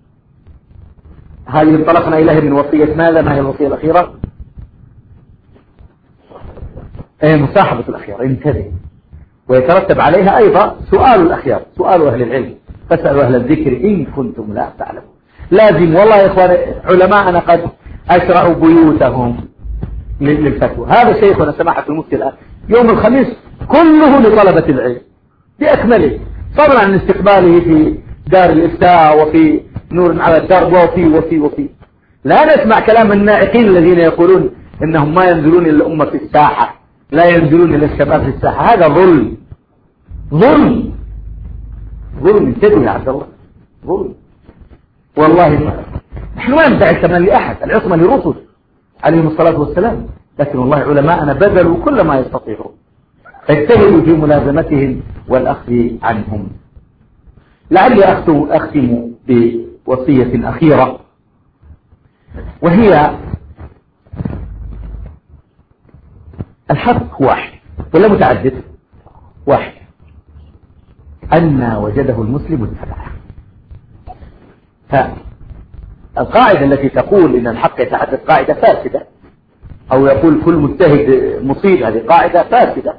هذه انطلقنا إليه من وصية ماذا؟ ما هي الوصية الأخيرة؟ مصاحبة الأخيار. انتبه، ويترتب عليها أيضا سؤال الأخيار، سؤال أهل العلم، فاسألوا أهل الذكر إن كنتم لا تعلمون. لازم والله يا إخوان، علماءنا قد أشرعوا بيوتهم للفتوى. هذا شيخنا سماحة المفتي الآن يوم الخميس كله لطلبة العلم بأكمله، فضلا عن استقباله في دار الإفتاء وفي نور على الدرب وفي لا نسمع كلام الناعقين الذين يقولون إنهم ما ينزلون إلى الأمة في الساحة، لا ينزلون إلى الشباب في الساحة. هذا ظلم. انتبه يا عبد الله، ظلم والله. نحن ما ندعي الكمال لأحد، العصمة للرسل عليهم الصلاة والسلام، لكن والله علماءنا بذلوا كل ما يستطيعون، فاجتهدوا في ملازمتهم والأخذ عنهم. لعلي أختم بوصية أخيرة، وهي الحق واحد ولا متعدد؟ واحد، أن وجده المسلم اتبعه. فالقاعدة التي تقول إن الحق يتعدد قاعدة فاسدة، أو يقول كل مجتهد مصيب، هذه قاعدة فاسدة.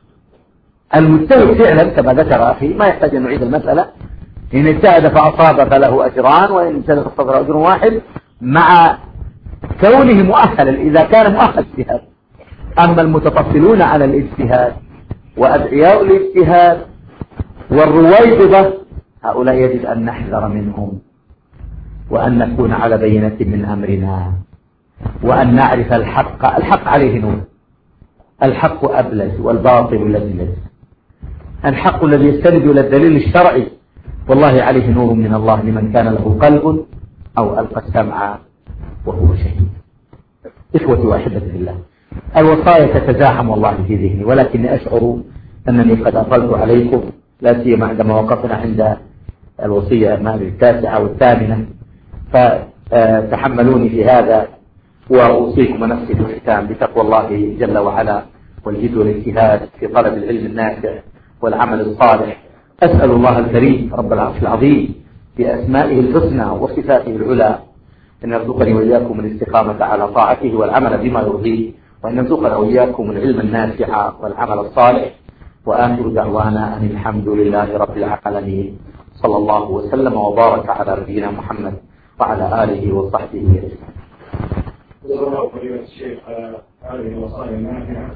المجتهد فعلا كما ذكر أخي ما يحتاج أن نعيد المسألة، إن اجتهد فأصاب فله أجران، وإن اجتهد فاصطبر أجر واحد، مع كونه مؤهلا إذا كان مؤهل اجتهاد. أما المتطفلون على الاجتهاد وأدعياء الاجتهاد والرويبضة، هؤلاء يجب أن نحذر منهم، وأن نكون على بينة من أمرنا، وأن نعرف الحق عليه نور. الحق أبلج والباطل لجلج. الحق الذي يستند إلى الدليل الشرعي والله عليه نور من الله لمن كان له قلب أو ألقى السمع وهو شهيد. إخوتي وأحبتي في الله، الوصايا تتزاحم والله في ذهني، ولكني أشعر أنني قد أطلت عليكم، لا سيما عندما وقفنا عند الوصية التاسعة والثامنة، فتحملوني في هذا، وأوصيكم ونفسي بالختام بتقوى الله جل وعلا والجد والاجتهاد في طلب العلم النافع والعمل الصالح. أسأل الله الكريم رب العرش العظيم بأسمائه الحسنى وصفاته العلى أن يرزقني وإياكم الاستقامة على طاعته والعمل بما يرضيه، وأن يرزقنا وإياكم العلم النافع والعمل الصالح. وآخر دعوانا أن الحمد لله رب العالمين، صلى الله وسلم وبارك على نبينا محمد وعلى آله وصحبه أجمعين. جزا الله فضيلة الشيخ على هذه الوصايا النافعة.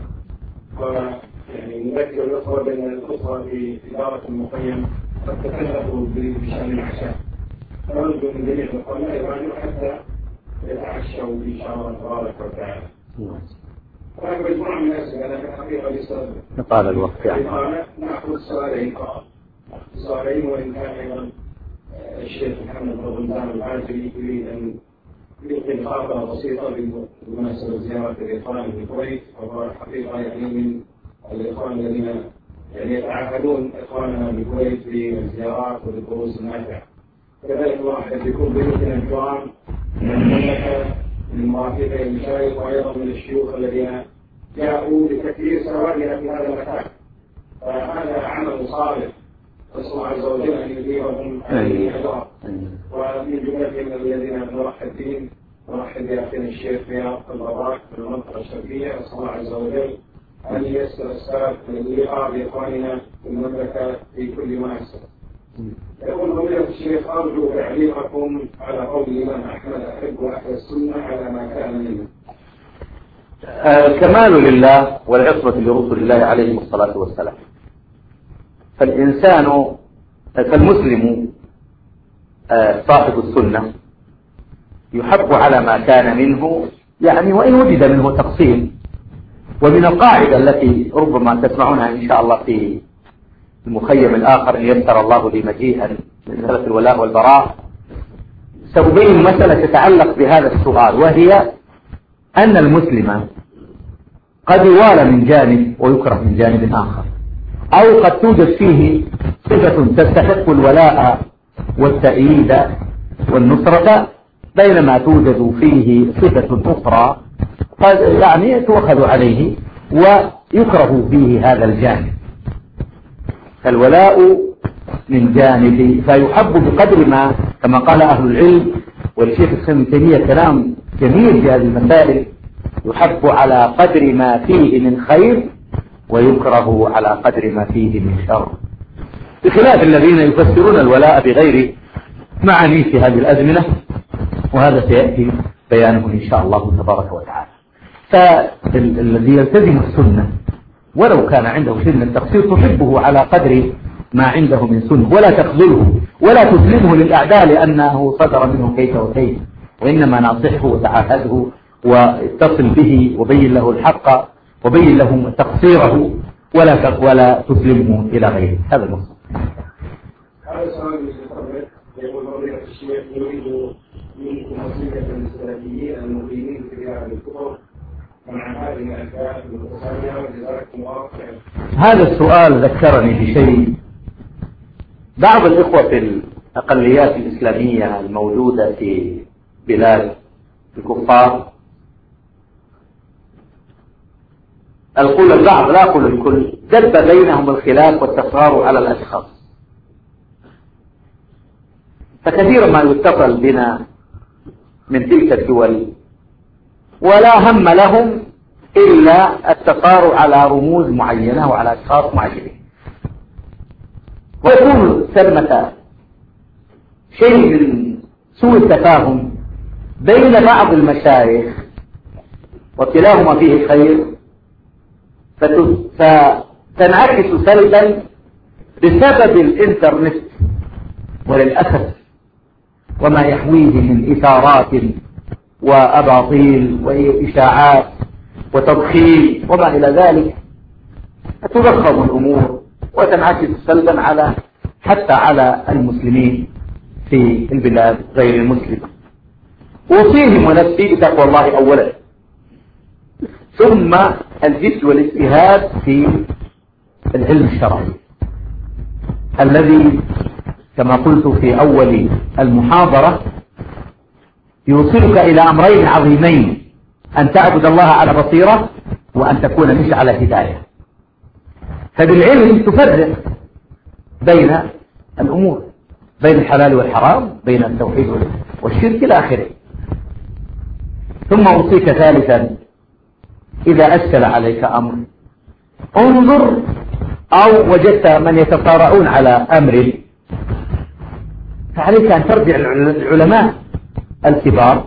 ويعني نذكر الأخوة بأن الأخوة في إدارة المخيم قد تكلفوا بشأن العشاء، فنرجو من جميع الأخوة لا يمانعوا حتى يتعشوا إن شاء الله تبارك وتعالى. هناك مجموعة من الأسئلة، أنا في الحقيقة لسه نطال الوقت يعني نأخذ سؤالين فقط، سؤالين، وإن كان أيضا الشيخ محمد بن رمضان العاجلي يريد أن يلقي خاطرة بسيطة بمناسبة زيارة الإخوان في الكويت، وهو الحقيقة يعني من الإخوان الذين يعني يتعهدون إخواننا بالكويت بالزيارات وبالدروس النافعة. كذلك واحد يكون بيوتنا الكرام من المملكة من مرافقي المشايخ وأيضا من الشيوخ الذين جاءوا لتكثير سوادنا في هذا المكان، فهذا عمل صالح، نسأل الله عز وجل أن يجيبهم هذه الأجر. ومن جملتهم الذين نرحب بهم نرحب بأخينا الشيخ رياض البراك في المنطقة الشرقية، نسأل الله عز وجل أن ييسر السبب للقاء بإخواننا في المملكة في كل ما يسر. يقول فضيلة الشيخ أرجو تعليقكم على قول الإمام أحمد أحب أهل السنة على ما كان منه. الكمال لله والعصمة لرسل الله عليه الصلاة والسلام. فالمسلم صاحب السنة يحب على ما كان منه، يعني وإن وجد منه تقصير. ومن القاعدة التي ربما تسمعونها إن شاء الله في المخيم الآخر إن يسر الله لي مجيئا من مسألة الولاء والبراء، سأبين مسألة تتعلق بهذا السؤال، وهي أن المسلم قد يوالى من جانب ويكره من جانب آخر، أو قد توجد فيه صفة تستحق الولاء والتأييد والنصرة، بينما توجد فيه صفة أخرى قد يعني تؤخذ عليه ويكره فيه هذا الجانب. الولاء من جانب فيحب بقدر ما، كما قال أهل العلم، والشيخ ابن تيمية كلام جميل في هذه المسائل، يحب على قدر ما فيه من خير ويكره على قدر ما فيه من شر، بخلاف الذين يفسرون الولاء بغير معاني في هذه الأزمنة، وهذا سيأتي بيانه إن شاء الله تبارك وتعالى. فالذي يلتزم السنة ولو كان عنده شيء من التقصير تحبه على قدر ما عنده من سنة، ولا تخذله ولا تسلمه للأعداء لأنه صدر منه كيف وكيف، وإنما ناصحه وتعاهده واتصل به وبين له الحق وبين له تقصيره ولا تسلمه إلى غيره. هذا المقصود. هذا السؤال يقول فضيلة الشيخ يريد منكم وصية للسلفيين المقيمين في ديار الكفر مع هذه الأشياء المتصالية وجزاكم الله خيرا. هذا السؤال ذكرني بشيء. بعض الإخوة في الأقليات الإسلامية الموجودة في بلاد الكفار، أقول البعض لا أقول الكل، دب بينهم الخلاف والتكرار على الأشخاص، فكثيرا ما يتصل بنا من تلك الدول ولا هم لهم إلا التقارع على رموز معينة وعلى أشخاص معينين، ويكون ثمة شيء من سوء التفاهم بين بعض المشايخ وكلاهما فيه خير، فتنعكس سلبا بسبب الإنترنت وللأسف وما يحويه من إثارات وأباطيل وإشاعات وتضخيم وما إلى ذلك، فتضخم الأمور وتنعكس سلبا حتى على المسلمين في البلاد غير المسلمة. أوصيهم ونفسي بتقوى الله أولا، ثم الجد والاجتهاد في العلم الشرعي الذي كما قلت في أول المحاضرة يوصلك إلى أمرين عظيمين: أن تعبد الله على بصيرة، وأن تكون مش على هداية. فبالعلم تفرق بين الأمور، بين الحلال والحرام، بين التوحيد والشرك إلى آخره. ثم أوصيك ثالثا: إذا أشكل عليك أمر انظر، أو وجدت من يتطارعون على أمر، فعليك أن ترجع العلماء الكبار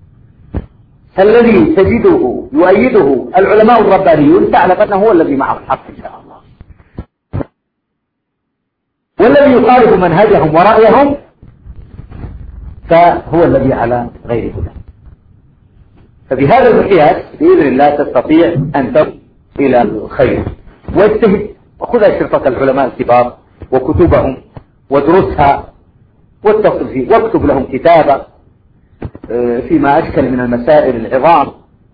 الذي تجده يؤيده العلماء الربانيون، تعلم أنه هو الذي معه الحق إن شاء الله، والذي يخالف منهجهم ورأيهم فهو الذي على غير هدى. فبهذا المقياس بإذن الله تستطيع أن تصل إلى الخير، واجتهد وخذ أشرطة العلماء الكبار وكتبهم وادرسها واتصل فيه، واكتب لهم كتابة فيما أشكل من المسائل العظام.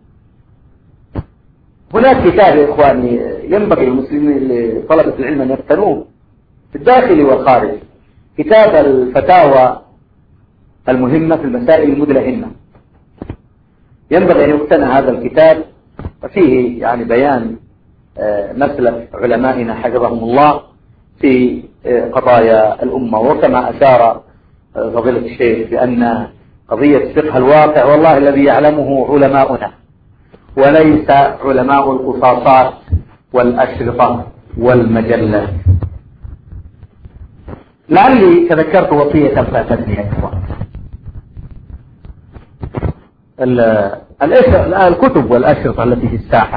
هناك كتاب يا إخواني ينبغي المسلمين لطلبة العلم أن يقتنوه في الداخل والخارج، كتاب الفتاوى المهمة في المسائل المدلهمة، ينبغي أن يقتنى هذا الكتاب، وفيه يعني بيان مسلك علمائنا حفظهم الله في قضايا الأمة. وكما أشار فضيلة الشيخ بأن قضية فقه الواقع والله الذي يعلمه علماؤنا وليس علماء القصاصات والأشرطة والمجلات. لعلي تذكرت وصية فاتتني يا إخوان. الكتب والأشرطة التي في الساحة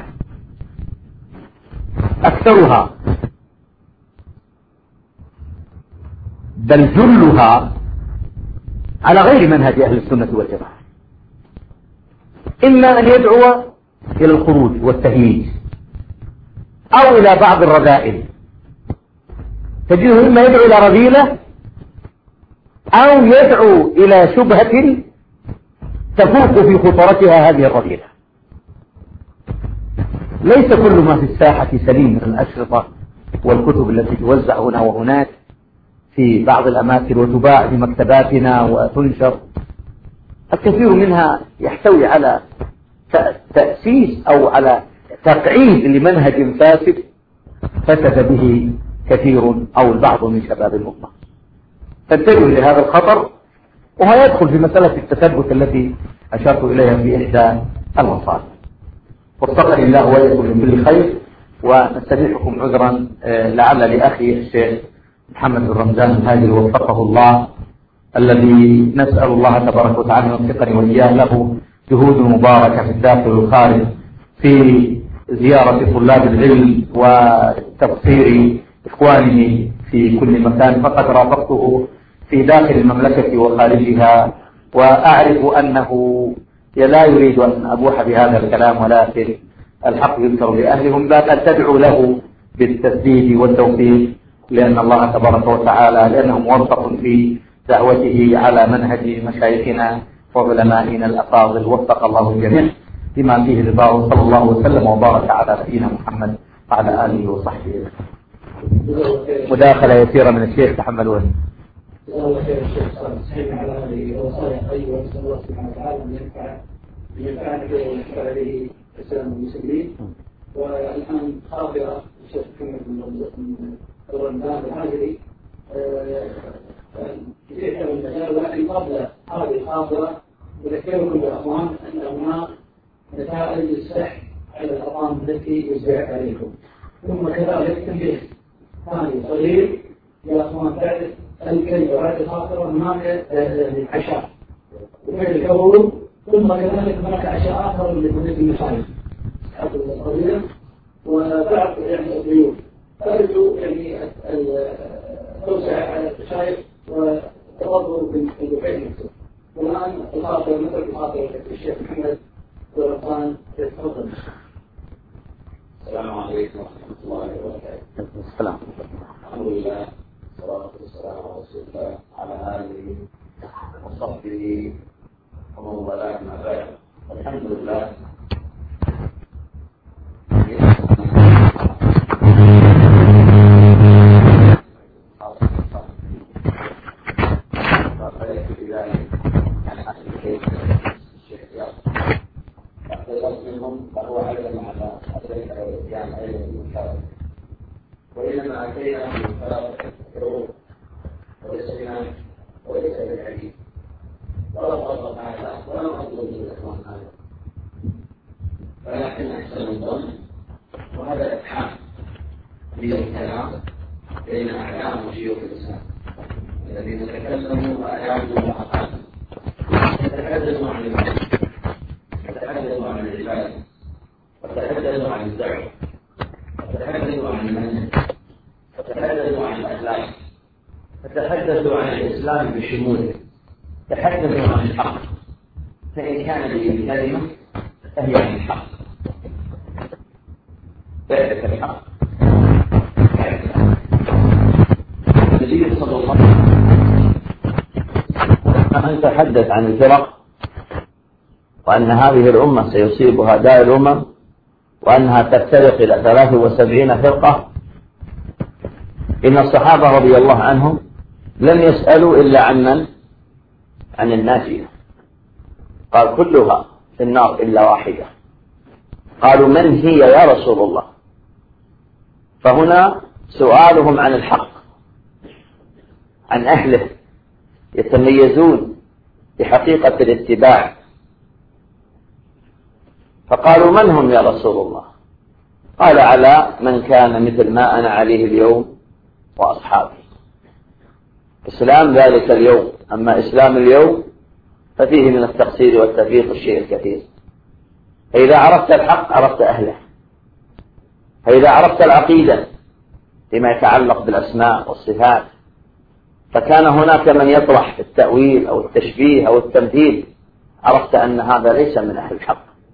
أكثرها بل جلها على غير منهج أهل السنة والجماعة، إما أن يدعو إلى الخروج والتهييج أو إلى بعض الرذائل، تجده إما يدعو إلى رذيلة أو يدعو إلى شبهة تفوق في خطرتها هذه الرذيلة. ليس كل ما في الساحة سليم من الأشرطة والكتب التي توزع هنا وهناك في بعض الأماكن وتباع في مكتباتنا وتنشر، الكثير منها يحتوي على تأسيس أو على تقعيد لمنهج فاسد فسد به كثير أو البعض من شباب الأمة. فانتبهوا لهذا الخطر، وهو يدخل في مسألة التثبت التي أشرت إليها في إحدى المصادر. وفقني الله وإياكم من كل خير، ونستميحكم عذرا لعل لأخي الشيخ محمد بن رمضان الهادي وفقه الله، الذي نسأل الله تبارك وتعالى يوفقني وإياه له جهود مباركة في الداخل والخارج في زيارة طلاب العلم وتبصير إخوانه في كل مكان، فقد رافقته في داخل المملكة وخارجها، وأعرف أنه لا يريد أن أبوح بهذا الكلام، ولكن الحق يذكر لأهلهم، لا أن تدعو له بالتسديد والتوفيق، لأن الله تبارك وتعالى لأنه موفق في دعوته على منهج مشايخنا وعلمائنا الأفاضل. وفق الله الجميع بما فيه رضاه، صلى الله وسلم وبارك على نبينا محمد وعلى آله وصحبه. مداخلة يسيرة من الشيخ تحملون. الله خير الشيخ صالح على هذه الوصايا الطيبة، ونسأل الله سبحانه وتعالى أن ينفعنا به وينفع به الإسلام والمسلمين. والآن خاطرة الشيخ محمد بن رمضان الهاجري كثير من المجال، ولكن قبل هذه الخاطرة أذكركم بالأخوان أن هناك نتائج السحب على الأرقام التي يزرع عليكم. ثم كذلك تنبيه ثاني صغير يا أخوان، بعد الكلمة بعد الخاطرة هناك عشاء وفعل الكون، ثم كذلك هناك عشاء آخر لكل المشايخ حفظ القضية وبعض يعني الضيوف. فأرجو يعني التوسع على المشايخ والتفضل بالدفعين نفسه. والآن الخاطرة مثل الخاطرة الشيخ محمد بن رمضان، تفضل. السلام عليكم ورحمة الله وبركاته. السلام. الحمد لله والصلاة والسلام على رسول الله على آله وصحبه ومن والاه ما بعد. الحمد لله. وإنما أتينا من ثلاثة حروف ولسنا وليس بالحديث ولا فضل هذا ولا فضل بالإخوان هذا، ولكن أحسن الظن وهذا إتحام للكلام بين أعلام وشيوخ الإسلام الذين تكلموا وأعادوا وأقاموا، يتحدثوا عن المعنى، يتحدثوا عن العبادة، وتحدثوا عن الدعوة، وتحدثوا عن المنهج، وتحدثوا عن الأخلاق، وتحدثوا عن الإسلام بشموله، تحدثوا عن الحق. فإن كان به الكلمة فهي عن الحق، ذلك الحق. النبي صلى الله عليه وسلم تحدث عن الفرق، وأن هذه الأمة سيصيبها داء الأمم، وأنها تفترق إلى 73 فرقة. إن الصحابة رضي الله عنهم لم يسألوا إلا عن من؟ عن الناجية. قال كلها في النار إلا واحدة. قالوا من هي يا رسول الله؟ فهنا سؤالهم عن الحق، عن أهله يتميزون بحقيقة الاتباع. فقالوا من هم يا رسول الله؟ قال على من كان مثل ما أنا عليه اليوم وأصحابي. إسلام ذلك اليوم، أما إسلام اليوم ففيه من التقصير والتفريط الشيء الكثير. فإذا عرفت الحق عرفت أهله، فإذا عرفت العقيدة فيما يتعلق بالأسماء والصفات، فكان هناك من يطرح التأويل أو التشبيه أو التمثيل، عرفت أن هذا ليس من أهل الحق.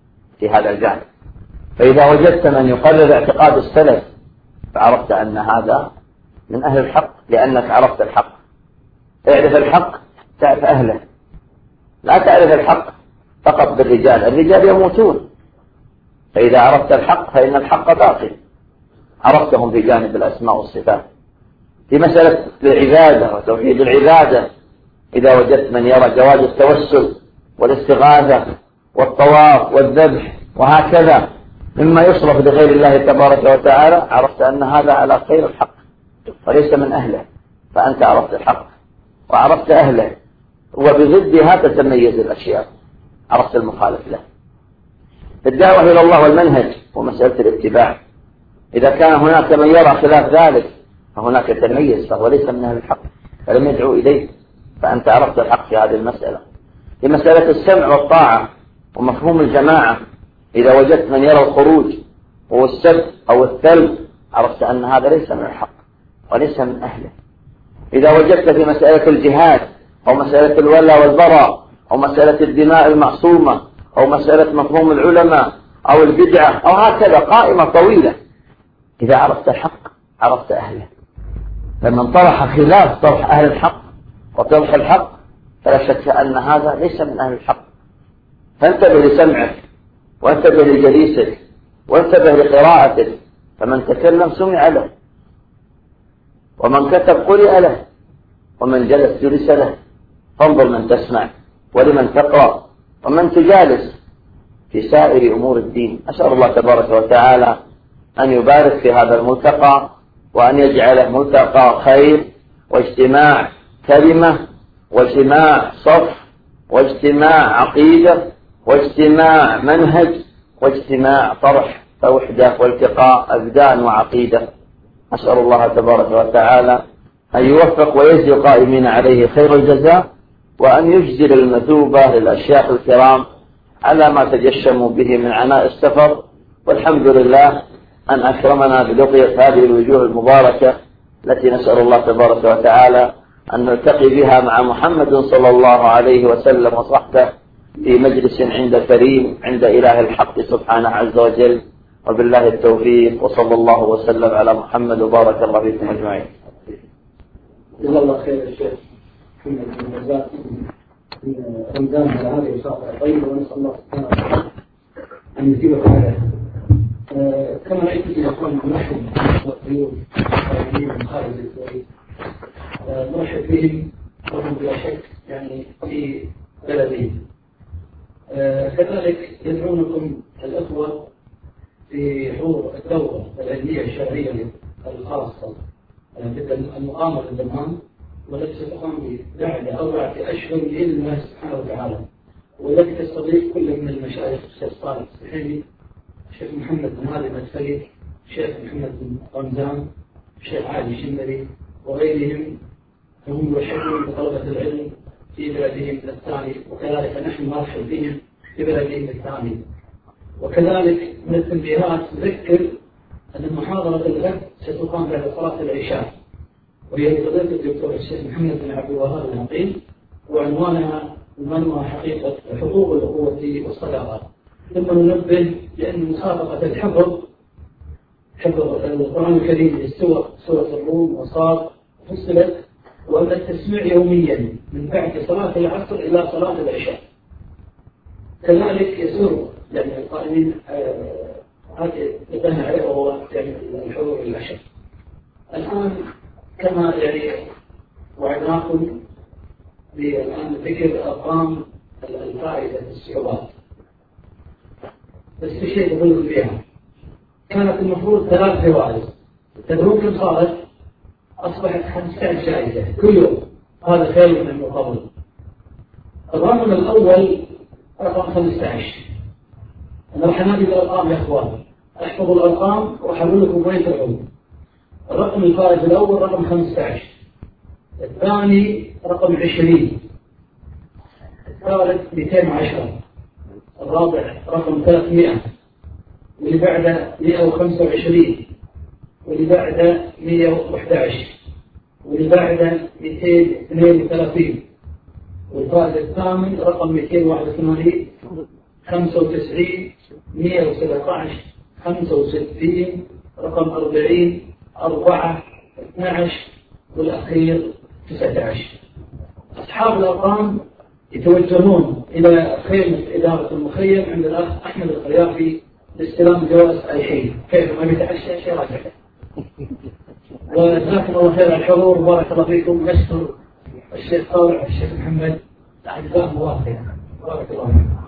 في هذا الجانب. فإذا وجدت من يقرر اعتقاد السلف فعرفت أن هذا من أهل الحق، لأنك عرفت الحق. اعرف الحق تعرف أهله، لا تعرف الحق فقط بالرجال، الرجال يموتون. فإذا عرفت الحق فإن الحق باقي، عرفتهم في جانب الأسماء والصفات. في مسألة العبادة وتوحيد العبادة إذا وجدت من يرى جواز التوسل والاستغاثة والطواف والذبح وهكذا مما يصرف لغير الله تبارك وتعالى، عرفت أن هذا على خير الحق وليس من أهله. فأنت عرفت الحق وعرفت أهله، وبضدها تتميز الأشياء، عرفت المخالف له. الدعوة إلى الله والمنهج ومسألة الاتباع، إذا كان هناك من يرى خلاف ذلك فهناك تميز، فهو ليس من أهل الحق فلم يدعو إليه، فأنت عرفت الحق في هذه المسألة. في مسألة السمع والطاعة ومفهوم الجماعة، إذا وجدت من يرى الخروج والسب أو الثلب عرفت أن هذا ليس من الحق وليس من أهله. إذا وجدت في مسألة الجهاد أو مسألة الولاء والبراء أو مسألة الدماء المعصومة أو مسألة مفهوم العلماء أو البدعة أو هكذا قائمة طويلة، إذا عرفت الحق عرفت أهله. فمن طرح خلاف طرح أهل الحق وطرح الحق فلا شك أن هذا ليس من أهل الحق. فانتبه لسمعك وانتبه لجليسك وانتبه لقراءتك، فمن تكلم سمع له، ومن كتب قرئ له، ومن جلس جلس له. فانظر من تسمع ولمن تقرأ ومن تجالس في سائر أمور الدين. أسأل الله تبارك وتعالى أن يبارك في هذا الملتقى وأن يجعله ملتقى خير واجتماع كلمة واجتماع صف واجتماع عقيدة واجتماع منهج واجتماع طرح ووحدة والتقاء أبدان وعقيدة. أسأل الله تبارك وتعالى أن يوفق ويجزي القائمين عليه خير الجزاء، وأن يجزل المثوبة للأشياخ الكرام على ما تجشموا به من عناء السفر. والحمد لله أن أكرمنا بلقية هذه الوجوه المباركة التي نسأل الله تبارك وتعالى أن نلتقي بها مع محمد صلى الله عليه وسلم وصحبه في مجلس عند كريم عند إله الحق سبحانه عز وجل. وبالله التوفيق، وصلى الله وسلم على محمد وبارك الله فيكم أجمعين. جزا الله خير الشيخ محمد بن رزاق في رمضان على هذه الإشارة الطيبة، ونسأل الله سبحانه وتعالى أن يجيبك عليها. كما رأيت في أخوان مرحب بالضيوف من خارج الكويت، مرحب بهم وهم بلا شك يعني في بلدي. كذلك يدعونكم الأخوة في حضور الدورة العلمية الشهرية الخاصة المقامة في الدمام، والتي ستقام بعد 4 أشهر بإذن الله سبحانه وتعالى، والتي تستضيف كل من المشايخ الشيخ صالح السحيمي، الشيخ محمد بن هادي المدفلي، الشيخ محمد بن رمزان، الشيخ علي الشمري وغيرهم، هم يرحبون بطلبة العلم في بلدهم الثاني، وكذلك نحن نرحب بهم في بلدهم الثاني. وكذلك من التنبيهات نذكر أن محاضرة الغد ستقام بعد صلاة العشاء، وهي لفضيلة الدكتور الشيخ محمد بن عبد الوهاب العقيل، وعنوانها حقيقة حقوق الأخوة والصداقة. ثم ننبه لأن مسابقة الحفظ القرآن الكريم للسور سورة الروم وصاد فصلت، وأن التسميع يوميا من بعد صلاة العصر إلى صلاة العشاء. كذلك يسر يعني القائمين هذه تبنى عليه وهو يعني الحضور العشاء. الآن كما يعني وعدناكم بالآن ذكر أرقام الفائدة في الصعوبات، بس في شيء بقول فيها. كانت المفروض 3 جوائز، تدرون كم صارت؟ أصبحت 15 جائزة كل يوم، هذا خير من المقابل. الرقم الأول رقم 15. أنا راح أنادي بالأرقام يا إخوان، احفظوا الأرقام وأحول لكم وين تدعون. الرقم الفائز الأول رقم 15، الثاني رقم 20، الثالث 210، الرابع رقم 300، واللي بعده 125، واللي بعده 111، واللي بعده 232، والفائز الثامن رقم 281، 95، 100، 117 65 رقم 40 4 12 والأخير 19. أصحاب الأرقام يتوجهون إلى خيمة إدارة المخيم عند الأخ أحمد الخيافي لاستلام جواز أي حين، كيف ما بيتعشى شيء راجع. وجزاكم الله خير على الحضور وبارك الله فيكم. نشكر الشيخ طارق الشيخ محمد، جزاكم الله خير. بارك الله فيكم.